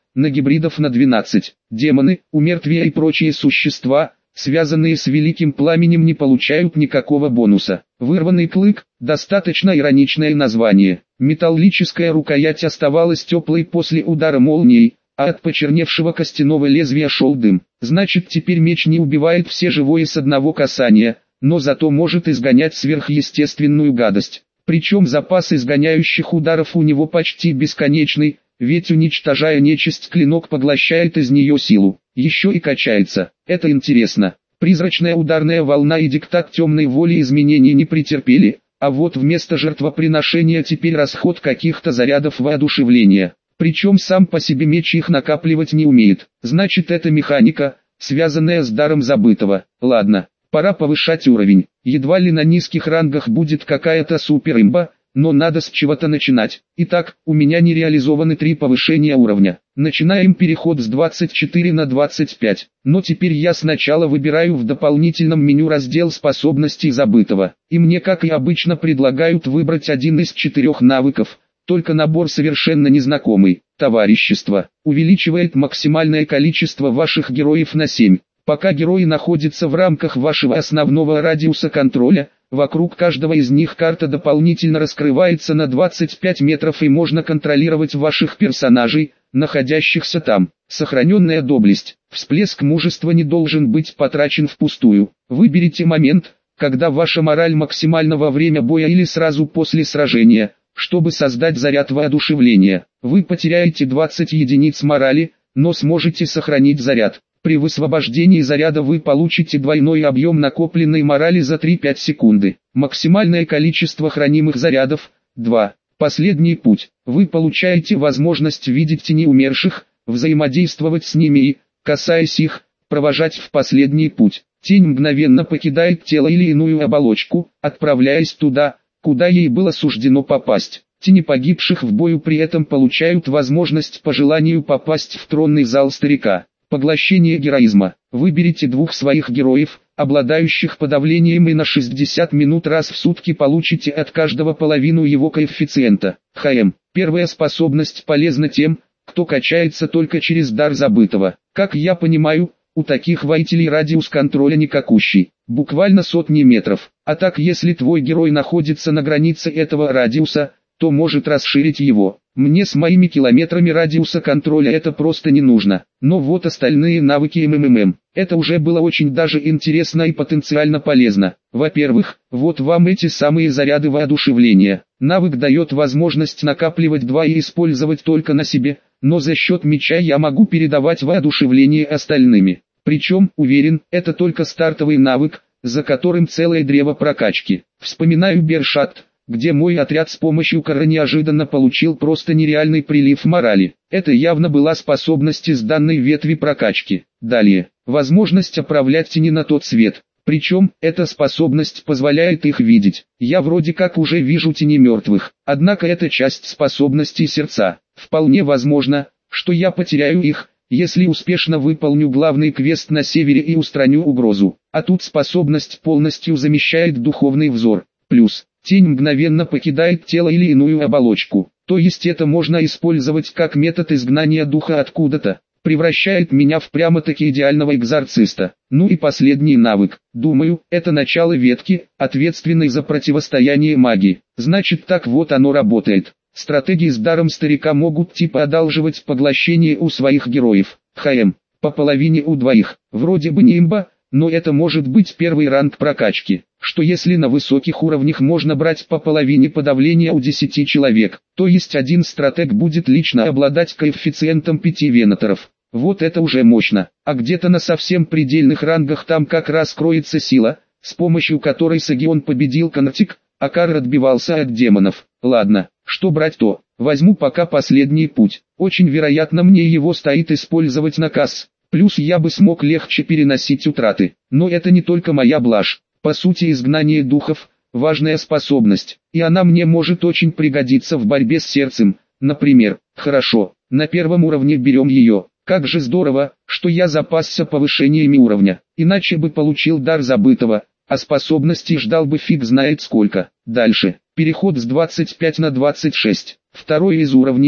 на гибридов на двенадцать. Демоны, умертвия и прочие существа, связанные с великим пламенем, не получают никакого бонуса. Вырванный клык – достаточно ироничное название. Металлическая рукоять оставалась теплой после удара молнией, а от почерневшего костяного лезвия шел дым. Значит, теперь меч не убивает все живое с одного касания, но зато может изгонять сверхъестественную гадость. Причем запас изгоняющих ударов у него почти бесконечный, ведь уничтожая нечисть, клинок поглощает из нее силу. Еще и качается. Это интересно. Призрачная ударная волна и диктат темной воли изменений не претерпели, а вот вместо жертвоприношения теперь расход каких-то зарядов воодушевления. Причем сам по себе меч их накапливать не умеет. Значит, это механика, связанная с даром забытого. Ладно, пора повышать уровень. Едва ли на низких рангах будет какая-то суперимба, но надо с чего-то начинать. Итак, у меня не реализованы три повышения уровня. Начинаем переход с двадцать четыре на двадцать пять. Но теперь я сначала выбираю в дополнительном меню раздел способностей забытого. И мне, как и обычно, предлагают выбрать один из четырех навыков. Только набор совершенно незнакомый. Товарищество. Увеличивает максимальное количество ваших героев на семь. Пока герои находятся в рамках вашего основного радиуса контроля, вокруг каждого из них карта дополнительно раскрывается на двадцать пять метров и можно контролировать ваших персонажей, находящихся там. Сохраненная доблесть. Всплеск мужества не должен быть потрачен впустую. Выберите момент, когда ваша мораль максимальна во время боя или сразу после сражения, чтобы создать заряд воодушевления. Вы потеряете двадцать единиц морали, но сможете сохранить заряд. При высвобождении заряда вы получите двойной объем накопленной морали за три-пять секунды. Максимальное количество хранимых зарядов – два. Последний путь. Вы получаете возможность видеть тени умерших, взаимодействовать с ними и, касаясь их, провожать в последний путь. Тень мгновенно покидает тело или иную оболочку, отправляясь туда, куда ей было суждено попасть. Тени погибших в бою при этом получают возможность по желанию попасть в тронный зал старика. Поглощение героизма. Выберите двух своих героев, обладающих подавлением, и на шестьдесят минут раз в сутки получите от каждого половину его коэффициента. ХМ. Первая способность полезна тем, кто качается только через дар забытого. Как я понимаю, у таких воителей радиус контроля никакущий, буквально сотни метров. А так, если твой герой находится на границе этого радиуса, то может расширить его. Мне с моими километрами радиуса контроля это просто не нужно. Но вот остальные навыки МММ. Это уже было очень даже интересно и потенциально полезно. Во-первых, вот вам эти самые заряды воодушевления. Навык дает возможность накапливать два и использовать только на себе, но за счет меча я могу передавать воодушевление остальными. Причем, уверен, это только стартовый навык, за которым целое древо прокачки. Вспоминаю Бершат, где мой отряд с помощью Кара неожиданно получил просто нереальный прилив морали. Это явно была способность из данной ветви прокачки. Далее, возможность отправлять тени на тот свет. Причем, эта способность позволяет их видеть. Я вроде как уже вижу тени мертвых, однако это часть способностей сердца. Вполне возможно, что я потеряю их, если успешно выполню главный квест на севере и устраню угрозу. А тут способность полностью замещает духовный взор. Плюс, тень мгновенно покидает тело или иную оболочку. То есть это можно использовать как метод изгнания духа откуда-то. Превращает меня в прямо-таки идеального экзорциста. Ну и последний навык. Думаю, это начало ветки, ответственной за противостояние магии. Значит, так вот оно работает. Стратегии с даром старика могут типа одалживать поглощение у своих героев. ХМ. По половине у двоих. Вроде бы не имба, но это может быть первый ранг прокачки. Что если на высоких уровнях можно брать по половине подавления у десяти человек, то есть один стратег будет лично обладать коэффициентом пяти венаторов. Вот это уже мощно. А где-то на совсем предельных рангах там как раз кроется сила, с помощью которой Сагион победил Контик, а Кар отбивался от демонов. Ладно, что брать то, возьму пока последний путь. Очень вероятно мне его стоит использовать на касс. Плюс я бы смог легче переносить утраты. Но это не только моя блажь. По сути, изгнание духов – важная способность, и она мне может очень пригодиться в борьбе с сердцем. Например, хорошо, на первом уровне берем ее. Как же здорово, что я запасся повышениями уровня, иначе бы получил дар забытого, а способностей ждал бы фиг знает сколько. Дальше, переход с двадцати пяти на двадцать шесть. Второй из уровней,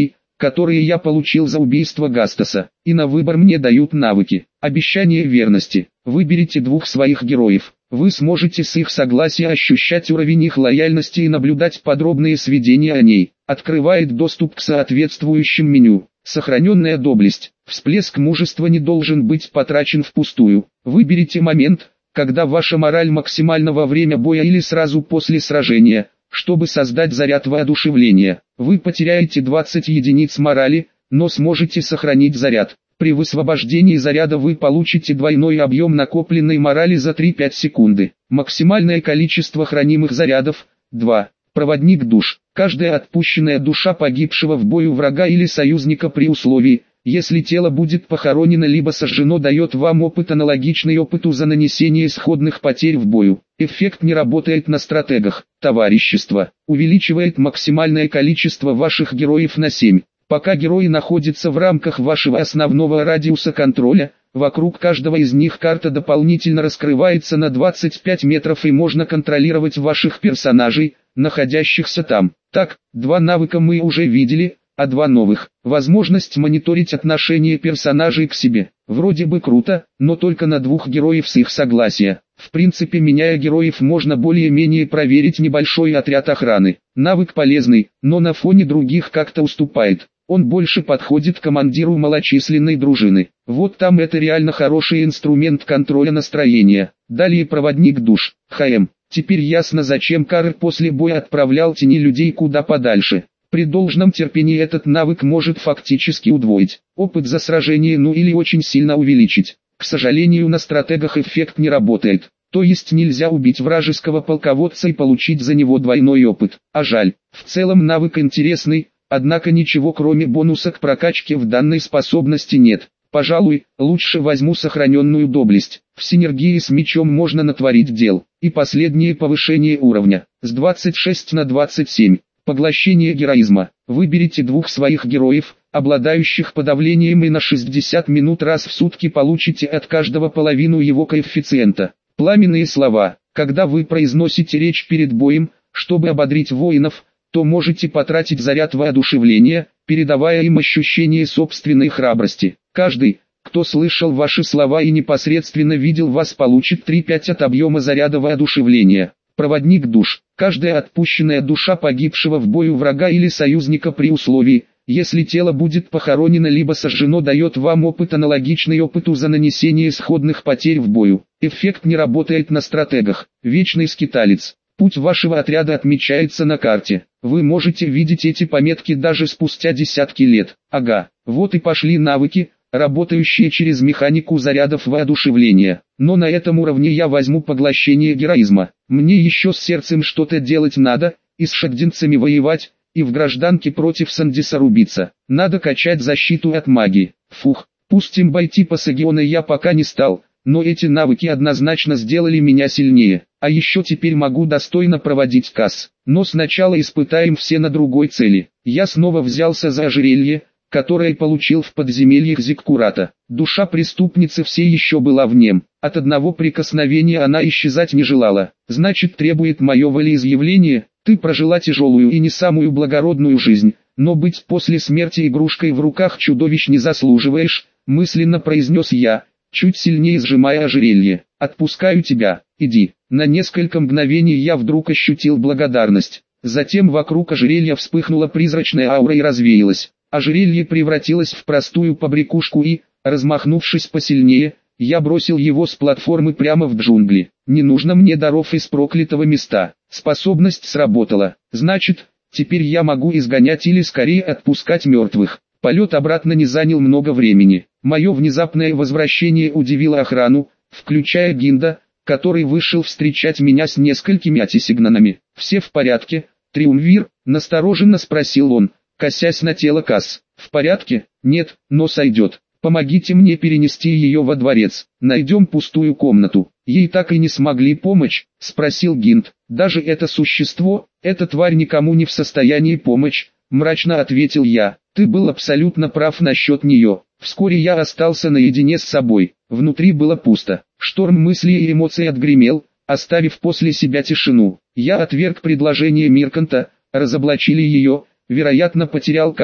которые я получил за убийство Гастаса, и на выбор мне дают навыки. Обещание верности. Выберите двух своих героев. Вы сможете с их согласия ощущать уровень их лояльности и наблюдать подробные сведения о ней. Открывает доступ к соответствующим меню. Сохраненная доблесть. Всплеск мужества не должен быть потрачен впустую. Выберите момент, когда ваша мораль максимальна во время боя или сразу после сражения, чтобы создать заряд воодушевления. Вы потеряете двадцать единиц морали, но сможете сохранить заряд. При высвобождении заряда вы получите двойной объем накопленной морали за три-пять секунды. Максимальное количество хранимых зарядов – два. Проводник душ. Каждая отпущенная душа погибшего в бою врага или союзника при условии, если тело будет похоронено либо сожжено, дает вам опыт, аналогичный опыту за нанесение исходных потерь в бою. Эффект не работает на стратегах. Товарищество. Увеличивает максимальное количество ваших героев на семь. Пока герои находятся в рамках вашего основного радиуса контроля, вокруг каждого из них карта дополнительно раскрывается на двадцать пять метров и можно контролировать ваших персонажей, находящихся там. Так, два навыка мы уже видели, а два новых. Возможность мониторить отношение персонажей к себе. Вроде бы круто, но только на двух героев с их согласия. В принципе, меняя героев, можно более-менее проверить небольшой отряд охраны. Навык полезный, но на фоне других как-то уступает. Он больше подходит командиру малочисленной дружины. Вот там это реально хороший инструмент контроля настроения. Далее проводник душ. ХМ. Теперь ясно, зачем Карр после боя отправлял тени людей куда подальше. При должном терпении этот навык может фактически удвоить опыт за сражение, ну или очень сильно увеличить. К сожалению, на стратегах эффект не работает. То есть нельзя убить вражеского полководца и получить за него двойной опыт. А жаль. В целом навык интересный, однако ничего кроме бонуса к прокачке в данной способности нет. Пожалуй, лучше возьму сохраненную доблесть. В синергии с мечом можно натворить дел. И последнее повышение уровня. С двадцати шести на двадцать семь. Поглощение героизма. Выберите двух своих героев, обладающих подавлением, и на шестьдесят минут раз в сутки получите от каждого половину его коэффициента. Пламенные слова. Когда вы произносите речь перед боем, чтобы ободрить воинов, то можете потратить заряд воодушевления, передавая им ощущение собственной храбрости. Каждый, кто слышал ваши слова и непосредственно видел вас, получит три-пять от объема заряда воодушевления. Проводник душ. Каждая отпущенная душа погибшего в бою врага или союзника при условии, если тело будет похоронено либо сожжено, дает вам опыт, аналогичный опыту за нанесение исходных потерь в бою. Эффект не работает на стратегах. Вечный скиталец. Путь вашего отряда отмечается на карте. Вы можете видеть эти пометки даже спустя десятки лет. Ага, вот и пошли навыки, работающие через механику зарядов воодушевления. Но на этом уровне я возьму поглощение героизма. Мне еще с сердцем что-то делать надо, и с шагдинцами воевать, и в гражданке против Сандиса рубиться. Надо качать защиту от магии. Фух, пусть имбайтипа Сагиона я пока не стал, но эти навыки однозначно сделали меня сильнее. А еще теперь могу достойно проводить касс. Но сначала испытаем все на другой цели. Я снова взялся за ожерелье, которое получил в подземельях Зиккурата. Душа преступницы все еще была в нем. От одного прикосновения она исчезать не желала. Значит, требует мое волеизъявление. Ты прожила тяжелую и не самую благородную жизнь, но быть после смерти игрушкой в руках чудовищ не заслуживаешь, мысленно произнес я, чуть сильнее сжимая ожерелье. Отпускаю тебя, иди. На несколько мгновений я вдруг ощутил благодарность. Затем вокруг ожерелья вспыхнула призрачная аура и развеялась. Ожерелье превратилось в простую побрякушку и, размахнувшись посильнее, я бросил его с платформы прямо в джунгли. Не нужно мне даров из проклятого места. Способность сработала. Значит, теперь я могу изгонять или скорее отпускать мертвых. Полет обратно не занял много времени. Мое внезапное возвращение удивило охрану, включая Гинда, который вышел встречать меня с несколькими атисигнанами. «Все в порядке, Триумвир?» – настороженно спросил он, косясь на тело Касс. «В порядке? Нет, но сойдет. Помогите мне перенести ее во дворец. Найдем пустую комнату». «Ей так и не смогли помочь?» – спросил Гинд. «Даже это существо, эта тварь никому не в состоянии помочь», – мрачно ответил я. «Ты был абсолютно прав насчет нее». Вскоре я остался наедине с собой. Внутри было пусто. Шторм мыслей и эмоций отгремел, оставив после себя тишину. Я отверг предложение Мирканта, разоблачили ее, вероятно потерял Касс,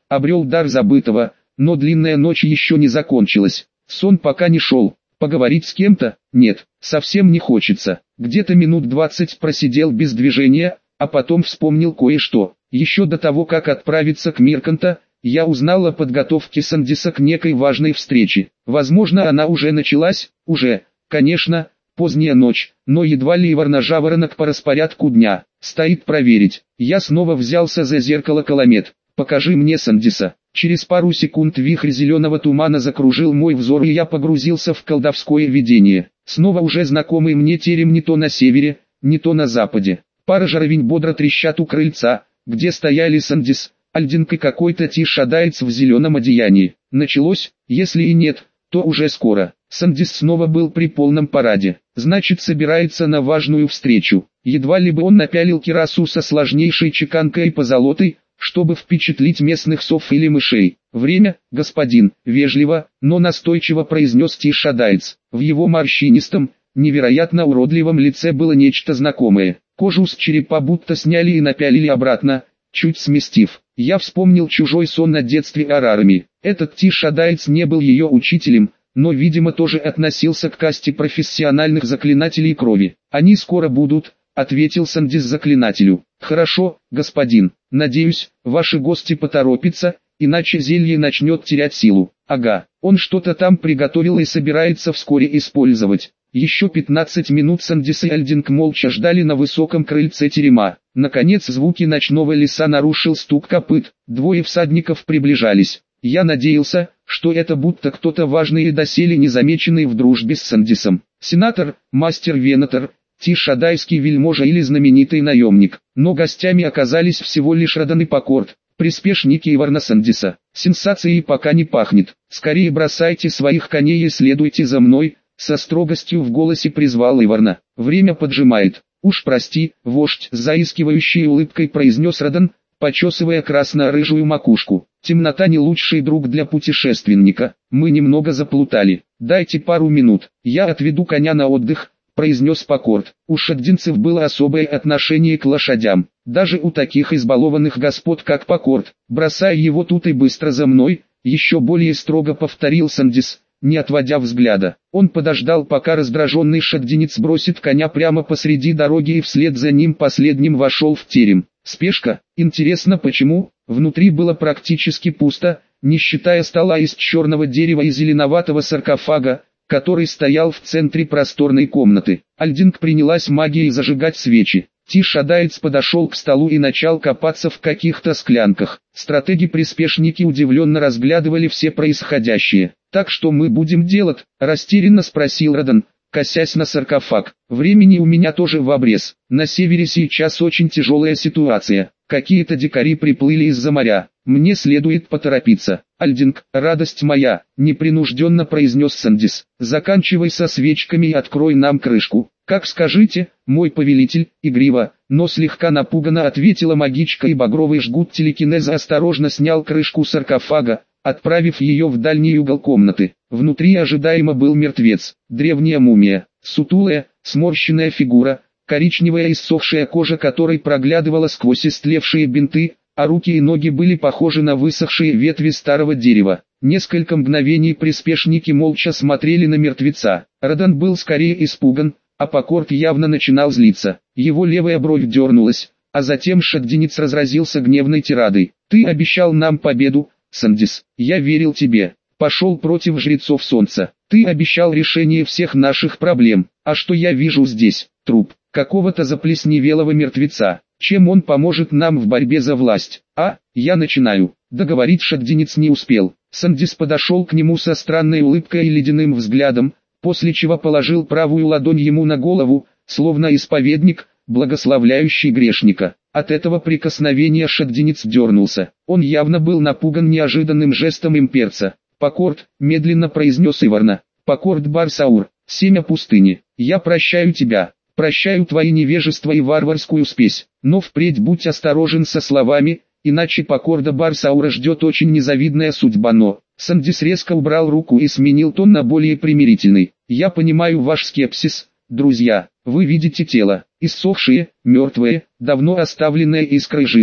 обрел дар забытого, но длинная ночь еще не закончилась. Сон пока не шел. Поговорить с кем-то? Нет, совсем не хочется. Где-то минут двадцать просидел без движения, а потом вспомнил кое-что. Еще до того, как отправиться к Мирканта, я узнал о подготовке Сандиса к некой важной встрече. Возможно, она уже началась, уже, конечно, поздняя ночь, но едва ли Иварна-Жаворонок по распорядку дня. Стоит проверить. Я снова взялся за зеркало Каламет. «Покажи мне Сандиса». Через пару секунд вихрь зеленого тумана закружил мой взор, и я погрузился в колдовское видение. Снова уже знакомый мне терем не то на севере, не то на западе. Пара жаровень бодро трещат у крыльца, где стояли Сандис, Альдинг и какой-то тишадаец в зеленом одеянии. Началось, если и нет, то уже скоро. Сандис снова был при полном параде, значит собирается на важную встречу. Едва ли бы он напялил кирасу со сложнейшей чеканкой и позолотой, чтобы впечатлить местных сов или мышей. «Время, господин», — вежливо, но настойчиво произнес тишадаец. В его морщинистом, невероятно уродливом лице было нечто знакомое. Кожу с черепа будто сняли и напялили обратно, чуть сместив. Я вспомнил чужой сон о детстве Арарами. Этот тишадаец не был ее учителем, но, видимо, тоже относился к касте профессиональных заклинателей крови. «Они скоро будут», — ответил Сандис заклинателю. «Хорошо, господин. Надеюсь, ваши гости поторопятся, иначе зелье начнет терять силу». «Ага, он что-то там приготовил и собирается вскоре использовать». Еще пятнадцать минут Сандис и Альдинг молча ждали на высоком крыльце терема. Наконец звуки ночного леса нарушил стук копыт. Двое всадников приближались. Я надеялся, что это будто кто-то важный и доселе незамеченный в дружбе с Сандисом. Сенатор, мастер Венатор, тишадайский вельможа или знаменитый наемник. Но гостями оказались всего лишь Радан и Покорт, приспешники Иварна Сандиса. Сенсацией пока не пахнет. «Скорее бросайте своих коней и следуйте за мной», — со строгостью в голосе призвал Иварна. «Время поджимает». «Уж прости, вождь», — с заискивающей улыбкой произнес Радан, почесывая красно-рыжую макушку. «Темнота не лучший друг для путешественника. Мы немного заплутали. Дайте пару минут, я отведу коня на отдых», — произнес Покорт. У шаддинцев было особое отношение к лошадям. Даже у таких избалованных господ, как Покорт. «Бросай его тут и быстро за мной», — еще более строго повторил Сандис, не отводя взгляда. Он подождал, пока раздраженный шаддинец бросит коня прямо посреди дороги, и вслед за ним последним вошел в терем. Спешка? Интересно почему? Внутри было практически пусто, не считая стола из черного дерева и зеленоватого саркофага, который стоял в центре просторной комнаты. Альдинг принялась магией зажигать свечи. Тишадаец подошел к столу и начал копаться в каких-то склянках. Стратеги-приспешники удивленно разглядывали все происходящее. «Так что мы будем делать?» – растерянно спросил Радан, косясь на саркофаг. «Времени у меня тоже в обрез. На севере сейчас очень тяжелая ситуация. Какие-то дикари приплыли из-за моря. Мне следует поторопиться». «Альдинг, радость моя», – непринужденно произнес Сандис. «Заканчивай со свечками и открой нам крышку». «Как скажите, мой повелитель», — игриво, но слегка напуганно ответила магичка, и багровый жгут телекинеза осторожно снял крышку саркофага, отправив ее в дальний угол комнаты. Внутри ожидаемо был мертвец, древняя мумия, сутулая, сморщенная фигура, коричневая иссохшая кожа которой проглядывала сквозь истлевшие бинты, а руки и ноги были похожи на высохшие ветви старого дерева. Несколько мгновений приспешники молча смотрели на мертвеца. Радан был скорее испуган, а Покорт явно начинал злиться. Его левая бровь дернулась, а затем шаддинец разразился гневной тирадой. «Ты обещал нам победу, Сандис. Я верил тебе. Пошел против жрецов солнца. Ты обещал решение всех наших проблем. А что я вижу здесь? Труп какого-то заплесневелого мертвеца. Чем он поможет нам в борьбе за власть? А, я начинаю». Договорить шаддинец не успел. Сандис подошел к нему со странной улыбкой и ледяным взглядом, после чего положил правую ладонь ему на голову, словно исповедник, благословляющий грешника. От этого прикосновения шаддинец дернулся. Он явно был напуган неожиданным жестом имперца. «Покорт», — медленно произнес Иварна. «Покорт Барсаур, семя пустыни. Я прощаю тебя, прощаю твои невежество и варварскую спесь, но впредь будь осторожен со словами, иначе Покорда Барсаура ждет очень незавидная судьба». Но Сандис резко убрал руку и сменил тон на более примирительный. «Я понимаю ваш скепсис, друзья. Вы видите тело, иссохшее, мертвое, давно оставленное искрой жизни.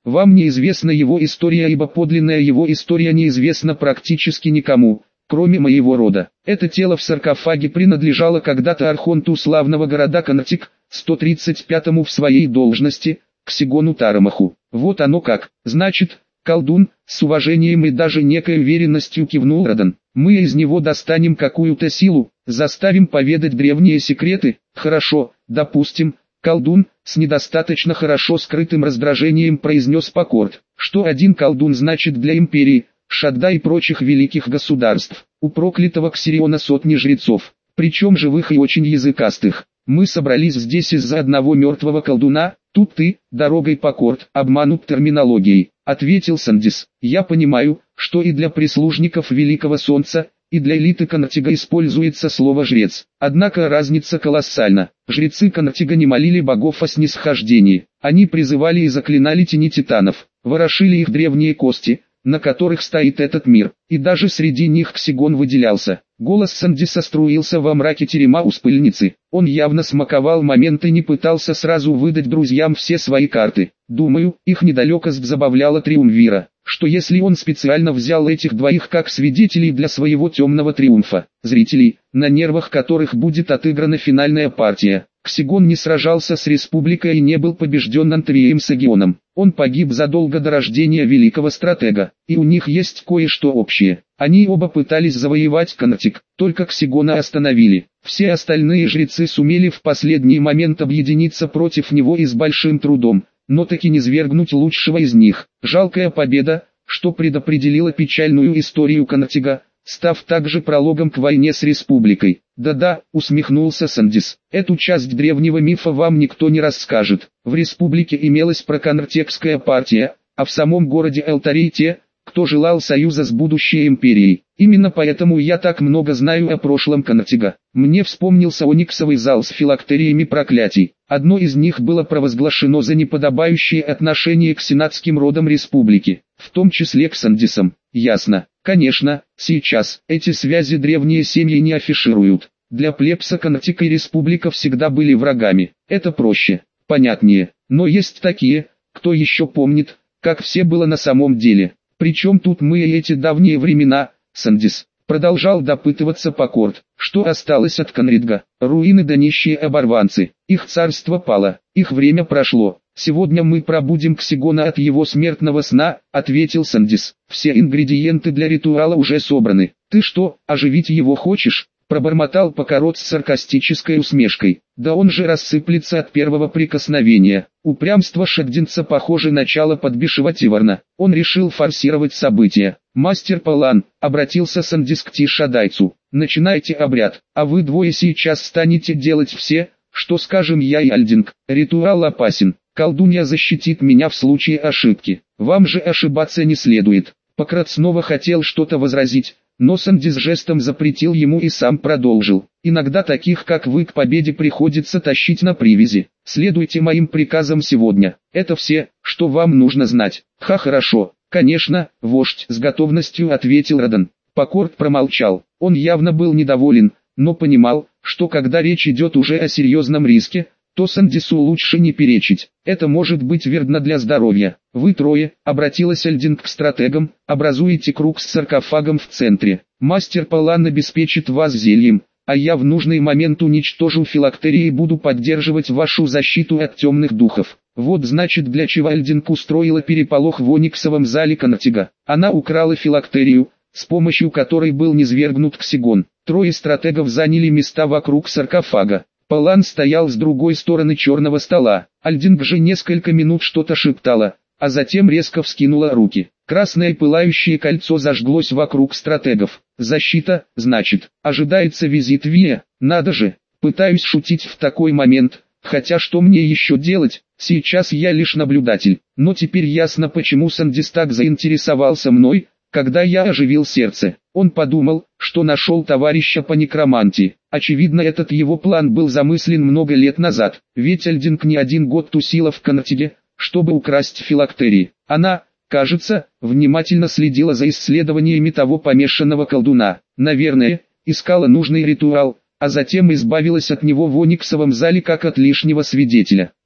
Вам неизвестна его история, ибо подлинная его история неизвестна практически никому, кроме моего рода. Это тело в саркофаге принадлежало когда-то архонту славного города Конатик, сто тридцать пятому в своей должности, Ксигону Тарамаху. Вот оно как. Значит, колдун, с уважением и даже некой уверенностью кивнул Радан. Мы из него достанем какую-то силу, заставим поведать древние секреты. Хорошо, допустим. Колдун, с недостаточно хорошо скрытым раздражением произнес Покорт, что один колдун значит для империи, Шадда и прочих великих государств. У проклятого Ксириона сотни жрецов, причем живых и очень языкастых. Мы собрались здесь из-за одного мертвого колдуна. Тут ты, дорогой Покорт, обманут терминологией, ответил Сандис. Я понимаю, что и для прислужников Великого Солнца, и для элиты Конатига используется слово «жрец». Однако разница колоссальна. Жрецы Конатига не молили богов о снисхождении. Они призывали и заклинали тени титанов, ворошили их древние кости, на которых стоит этот мир. И даже среди них Ксигон выделялся. Голос Сандиса струился во мраке терема у спыльницы. Он явно смаковал момент и не пытался сразу выдать друзьям все свои карты. Думаю, их недалекость забавляла Триумвира, что если он специально взял этих двоих как свидетелей для своего темного триумфа, зрителей, на нервах которых будет отыграна финальная партия. Ксигон не сражался с республикой и не был побежден Антвием Сагионом. Он погиб задолго до рождения великого стратега, и у них есть кое-что общее. Они оба пытались завоевать Конатик, только Ксигона остановили. Все остальные жрецы сумели в последний момент объединиться против него и с большим трудом, но таки не свергнуть лучшего из них. Жалкая победа, что предопределила печальную историю Конатига, став также прологом к войне с республикой. Да-да, усмехнулся Сандис, эту часть древнего мифа вам никто не расскажет. В республике имелась проконартекская партия, а в самом городе Элтарей те, кто желал союза с будущей империей. Именно поэтому я так много знаю о прошлом Конатига. Мне вспомнился ониксовый зал с филактериями проклятий. Одно из них было провозглашено за неподобающее отношение к сенатским родам республики, в том числе к Сандисам. Ясно. Конечно, сейчас эти связи древние семьи не афишируют. Для плебса Конатика и республика всегда были врагами. Это проще, понятнее. Но есть такие, кто еще помнит, как все было на самом деле. Причем тут мы и эти давние времена, Сандис. Продолжал допытываться Покорт, что осталось от Конридга. Руины да нищие оборванцы. Их царство пало, их время прошло. Сегодня мы пробудим Ксигона от его смертного сна, ответил Сандис. Все ингредиенты для ритуала уже собраны. Ты что, оживить его хочешь? Пробормотал Покорот с саркастической усмешкой. Да он же рассыплется от первого прикосновения. Упрямство шагдинца похоже начало подбешивать Иварна. Он решил форсировать события. Мастер Палан, обратился Сандис к Тишадайцу. Начинайте обряд, а вы двое сейчас станете делать все, что скажем я и Альдинг. Ритуал опасен. Колдунья защитит меня в случае ошибки. Вам же ошибаться не следует. Покорот снова хотел что-то возразить, но Сандис жестом запретил ему и сам продолжил. Иногда таких как вы к победе приходится тащить на привязи. Следуйте моим приказам сегодня. Это все, что вам нужно знать. Ха, хорошо. Конечно, вождь, с готовностью ответил Радан. Покорт промолчал. Он явно был недоволен, но понимал, что когда речь идет уже о серьезном риске, то Сандису лучше не перечить. Это может быть вредно для здоровья. Вы трое, обратилась Альдинг к стратегам, образуете круг с саркофагом в центре. Мастер Палан обеспечит вас зельем, а я в нужный момент уничтожу филактерии и буду поддерживать вашу защиту от темных духов. Вот значит для чего Альдинг устроила переполох в ониксовом зале Конатига. Она украла филактерию, с помощью которой был низвергнут Ксигон. Трое стратегов заняли места вокруг саркофага. Палан стоял с другой стороны черного стола. Альдинг же несколько минут что-то шептала, а затем резко вскинула руки. Красное пылающее кольцо зажглось вокруг стратегов. Защита, значит, ожидается визит Вия. Надо же, пытаюсь шутить в такой момент, хотя что мне еще делать, сейчас я лишь наблюдатель. Но теперь ясно, почему Сандис так заинтересовался мной, когда я оживил сердце. Он подумал, что нашел товарища по некромантии. Очевидно, этот его план был замыслен много лет назад, ведь Альдинг не один год тусила в Конатиге, чтобы украсть филактерии. Она, кажется, внимательно следила за исследованиями того помешанного колдуна. Наверное, искала нужный ритуал, а затем избавилась от него в ониксовом зале как от лишнего свидетеля.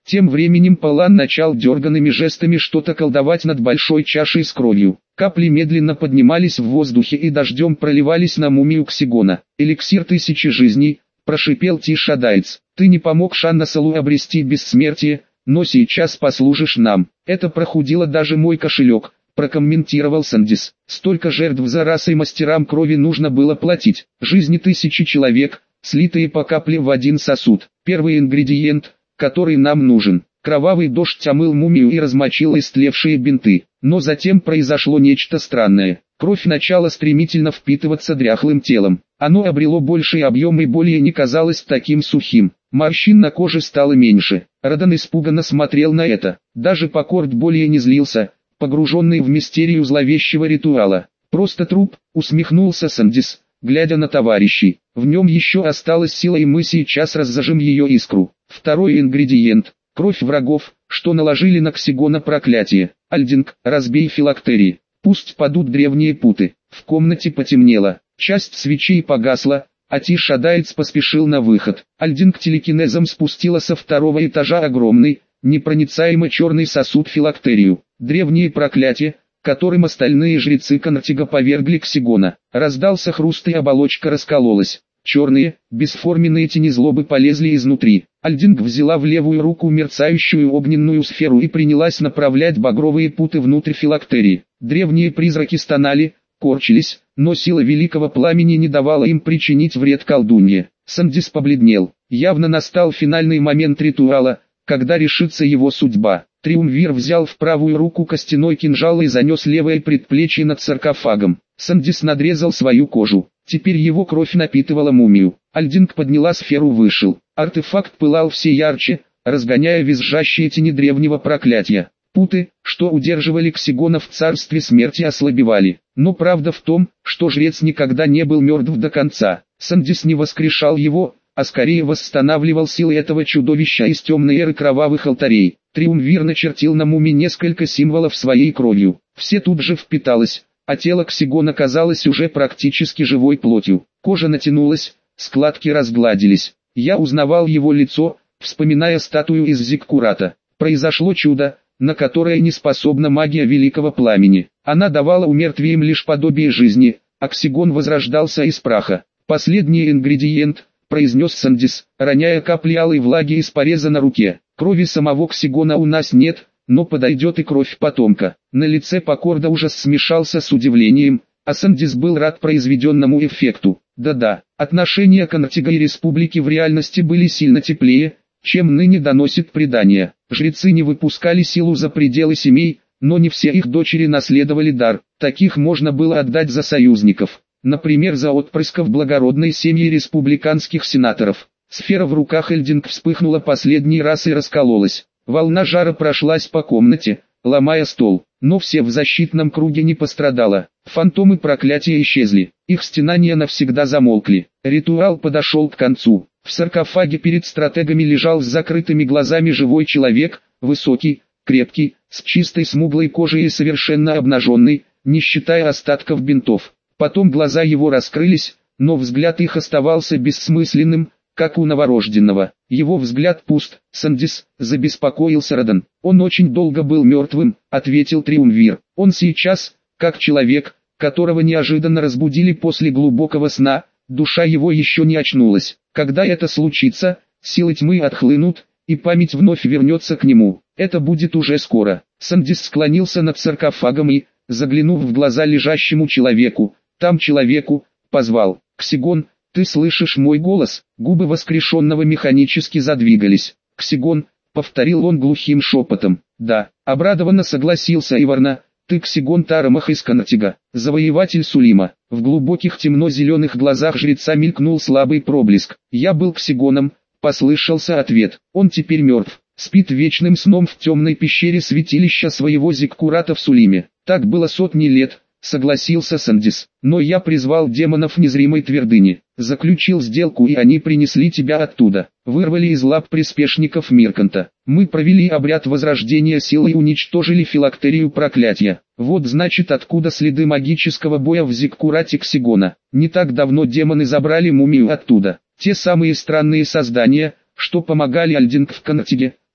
Тем временем Палан начал дерганными жестами что-то колдовать над большой чашей с кровью. Капли медленно поднимались в воздухе и дождем проливались на мумию Ксигона. «Эликсир тысячи жизней», – прошипел Ти-Шадайц. «Ты не помог Шаннасалу обрести бессмертие, но сейчас послужишь нам. Это прохудило даже мой кошелек», – прокомментировал Сандис. «Столько жертв за расой мастерам крови нужно было платить. Жизни тысячи человек, слитые по капле в один сосуд. Первый ингредиент, который нам нужен». Кровавый дождь омыл мумию и размочил истлевшие бинты. Но затем произошло нечто странное. Кровь начала стремительно впитываться дряхлым телом. Оно обрело больший объем и более не казалось таким сухим. Морщин на коже стало меньше. Радан испуганно смотрел на это. Даже Покорд более не злился, погруженный в мистерию зловещего ритуала. «Просто труп», — усмехнулся Сандис, глядя на товарищей. «В нем еще осталась сила, и мы сейчас раззажим ее искру». Второй ингредиент. Кровь врагов, что наложили на Ксигона проклятие. Альдинг, разбей филактерии. Пусть падут древние путы. В комнате потемнело. Часть свечей погасла, а Ти-Шадайц поспешил на выход. Альдинг телекинезом спустила со второго этажа огромный, непроницаемо черный сосуд филактерию. Древние проклятия, которым остальные жрецы Конартига повергли Ксигона. Раздался хруст и оболочка раскололась. Черные, бесформенные тени злобы полезли изнутри. Альдинг взяла в левую руку мерцающую огненную сферу и принялась направлять багровые путы внутрь филактерии. Древние призраки стонали, корчились, но сила великого пламени не давала им причинить вред колдунье. Сандис побледнел. Явно настал финальный момент ритуала, когда решится его судьба. Триумвир взял в правую руку костяной кинжал и занес левое предплечье над саркофагом. Сандис надрезал свою кожу. Теперь его кровь напитывала мумию. Альдинг подняла сферу, вышел. Артефакт пылал все ярче, разгоняя визжащие тени древнего проклятия. Путы, что удерживали Ксигона в царстве смерти, ослабевали. Но правда в том, что жрец никогда не был мертв до конца. Сандис не воскрешал его, а скорее восстанавливал силы этого чудовища из темной эры кровавых алтарей. Триумвир начертил на мумии несколько символов своей кровью. Все тут же впиталось, а тело Ксигона казалось уже практически живой плотью. Кожа натянулась, складки разгладились. Я узнавал его лицо, вспоминая статую из Зиккурата. Произошло чудо, на которое не способна магия великого пламени. Она давала умертвиям лишь подобие жизни, а Ксигон возрождался из праха. «Последний ингредиент», — произнес Сандис, роняя капли алой влаги из пореза на руке. «Крови самого Ксигона у нас нет, но подойдет и кровь потомка». На лице Покорда ужас смешался с удивлением, а Сандис был рад произведенному эффекту. Да-да, отношения Конартига и Республики в реальности были сильно теплее, чем ныне доносит предание. Жрецы не выпускали силу за пределы семей, но не все их дочери наследовали дар. Таких можно было отдать за союзников. Например, за отпрысков благородной семьи республиканских сенаторов. Сфера в руках Эльдинг вспыхнула последний раз и раскололась. Волна жара прошлась по комнате, ломая стол. Но все в защитном круге не пострадало. Фантомы проклятия исчезли. Их стенания навсегда замолкли. Ритуал подошел к концу. В саркофаге перед стратегами лежал с закрытыми глазами живой человек, высокий, крепкий, с чистой смуглой кожей и совершенно обнаженный, не считая остатков бинтов. Потом глаза его раскрылись, но взгляд их оставался бессмысленным, как у новорожденного. Его взгляд пуст. «Сандис», — забеспокоился Радан. «Он очень долго был мертвым», — ответил Триумвир. «Он сейчас, как человек, которого неожиданно разбудили после глубокого сна, душа его еще не очнулась. Когда это случится, силы тьмы отхлынут, и память вновь вернется к нему. Это будет уже скоро». Сандис склонился над саркофагом и, заглянув в глаза лежащему человеку, там человеку, позвал: «Ксигон, ты слышишь мой голос?» Губы воскрешенного механически задвигались. «Ксигон», — повторил он глухим шепотом. «Да», — обрадованно согласился Иварна, — «ты Ксигон Тарамах из Конартига, завоеватель Сулима». В глубоких темно-зеленых глазах жреца мелькнул слабый проблеск. «Я был Ксигоном», — послышался ответ. «Он теперь мертв, спит вечным сном в темной пещере святилища своего Зиккурата в Сулиме. Так было сотни лет», — согласился Сандис. «Но я призвал демонов незримой твердыни, заключил сделку, и они принесли тебя оттуда, вырвали из лап приспешников Мирканта. Мы провели обряд возрождения силы и уничтожили филактерию проклятия. Вот значит откуда следы магического боя в Зиккурате Ксигона. Не так давно демоны забрали мумию оттуда. Те самые странные создания, что помогали Альдинг в Конартиге»,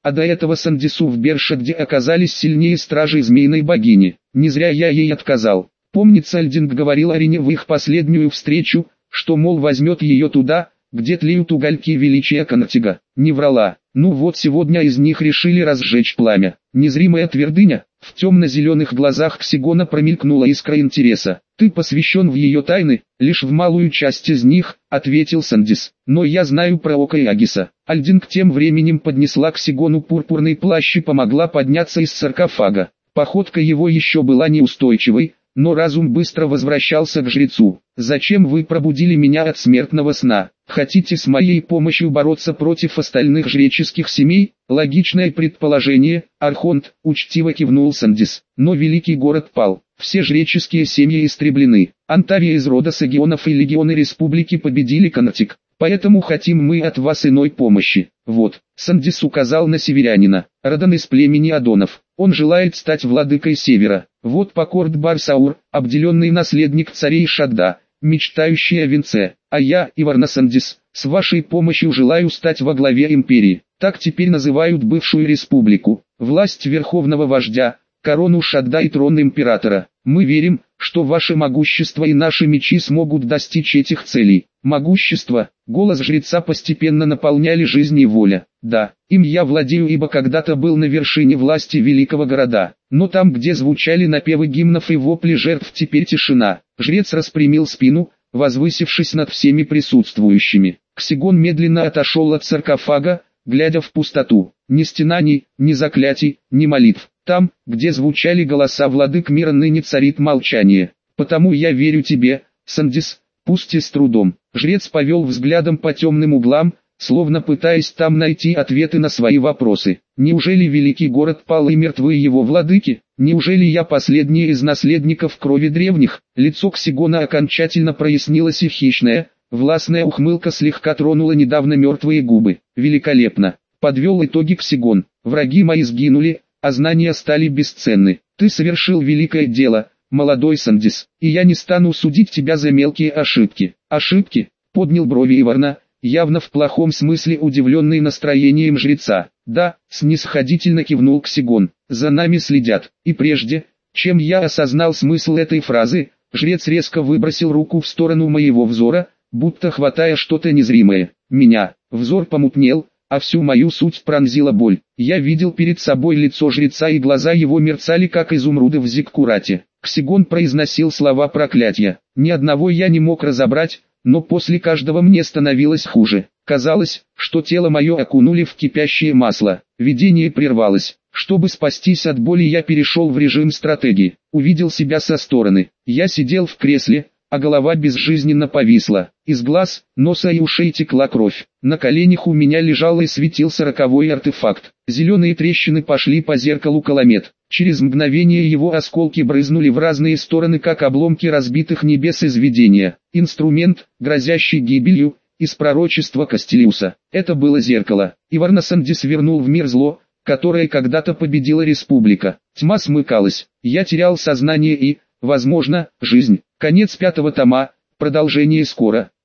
а до этого Сандису в Бершадде оказались сильнее стражей змеиной богини. Не зря я ей отказал. Помнится, Альдинг говорил Арине в их последнюю встречу, что, мол, возьмет ее туда, где тлеют угольки величия Конатига. Не врала. Ну вот сегодня из них решили разжечь пламя. Незримая твердыня. В темно-зеленых глазах Ксигона промелькнула искра интереса. «Ты посвящен в ее тайны, лишь в малую часть из них», — ответил Сандис. «Но я знаю про Ока и Агиса». Альдинг тем временем поднесла Ксигону пурпурный плащ и помогла подняться из саркофага. Походка его еще была неустойчивой, но разум быстро возвращался к жрецу. «Зачем вы пробудили меня от смертного сна? Хотите с моей помощью бороться против остальных жреческих семей?» Логичное предположение, Архонт, учтиво кивнул Сандис. «Но великий город пал, все жреческие семьи истреблены. Антария из рода Сагионов и легионы республики победили Конатик. Поэтому хотим мы от вас иной помощи. Вот». Сандис указал на северянина, родан из племени Адонов. Он желает стать владыкой севера. Вот Покорд Барсаур, обделенный наследник царей Шадда, мечтающий о венце. А я, Иварна Сандис, с вашей помощью желаю стать во главе империи. Так теперь называют бывшую республику. Власть верховного вождя, корону Шадда и трон императора. Мы верим, что ваше могущество и наши мечи смогут достичь этих целей. Могущество, голос жреца постепенно наполняли жизнь и воля. Да, им я владею, ибо когда-то был на вершине власти великого города. Но там, где звучали напевы гимнов и вопли жертв, теперь тишина. Жрец распрямил спину, возвысившись над всеми присутствующими. Ксигон медленно отошел от саркофага, глядя в пустоту. Ни стенаний, ни заклятий, ни молитв. Там, где звучали голоса владык мира, ныне царит молчание. Потому я верю тебе, Сандис, пусть и с трудом. Жрец повел взглядом по темным углам, словно пытаясь там найти ответы на свои вопросы. Неужели великий город пал и мертвы его владыки? Неужели я последний из наследников крови древних? Лицо Ксигона окончательно прояснилось, и хищная, властная ухмылка слегка тронула недавно мертвые губы. Великолепно. Подвел итоги Ксигон. Враги мои сгинули, а знания стали бесценны. Ты совершил великое дело, молодой Сандис, и я не стану судить тебя за мелкие ошибки. Ошибки? Поднял брови Иварна, явно в плохом смысле удивленный настроением жреца. Да, снисходительно кивнул Ксигон, за нами следят. И прежде, чем я осознал смысл этой фразы, жрец резко выбросил руку в сторону моего взора, будто хватая что-то незримое. Меня, взор помутнел, а всю мою суть пронзила боль. Я видел перед собой лицо жреца, и глаза его мерцали, как изумруды в зиккурате. Ксигон произносил слова проклятия. Ни одного я не мог разобрать, но после каждого мне становилось хуже. Казалось, что тело мое окунули в кипящее масло. Видение прервалось. Чтобы спастись от боли, я перешел в режим стратегии. Увидел себя со стороны. Я сидел в кресле, а голова безжизненно повисла. Из глаз, носа и ушей текла кровь. На коленях у меня лежал и светился роковой артефакт. Зеленые трещины пошли по зеркалу Каламет. Через мгновение его осколки брызнули в разные стороны, как обломки разбитых небес из видения. Инструмент, грозящий гибелью, из пророчества Кастелиуса. Это было зеркало. Иварна Сандис вернул в мир зло, которое когда-то победила республика. Тьма смыкалась. Я терял сознание и, возможно, жизнь. Конец пятого тома, продолжение скоро.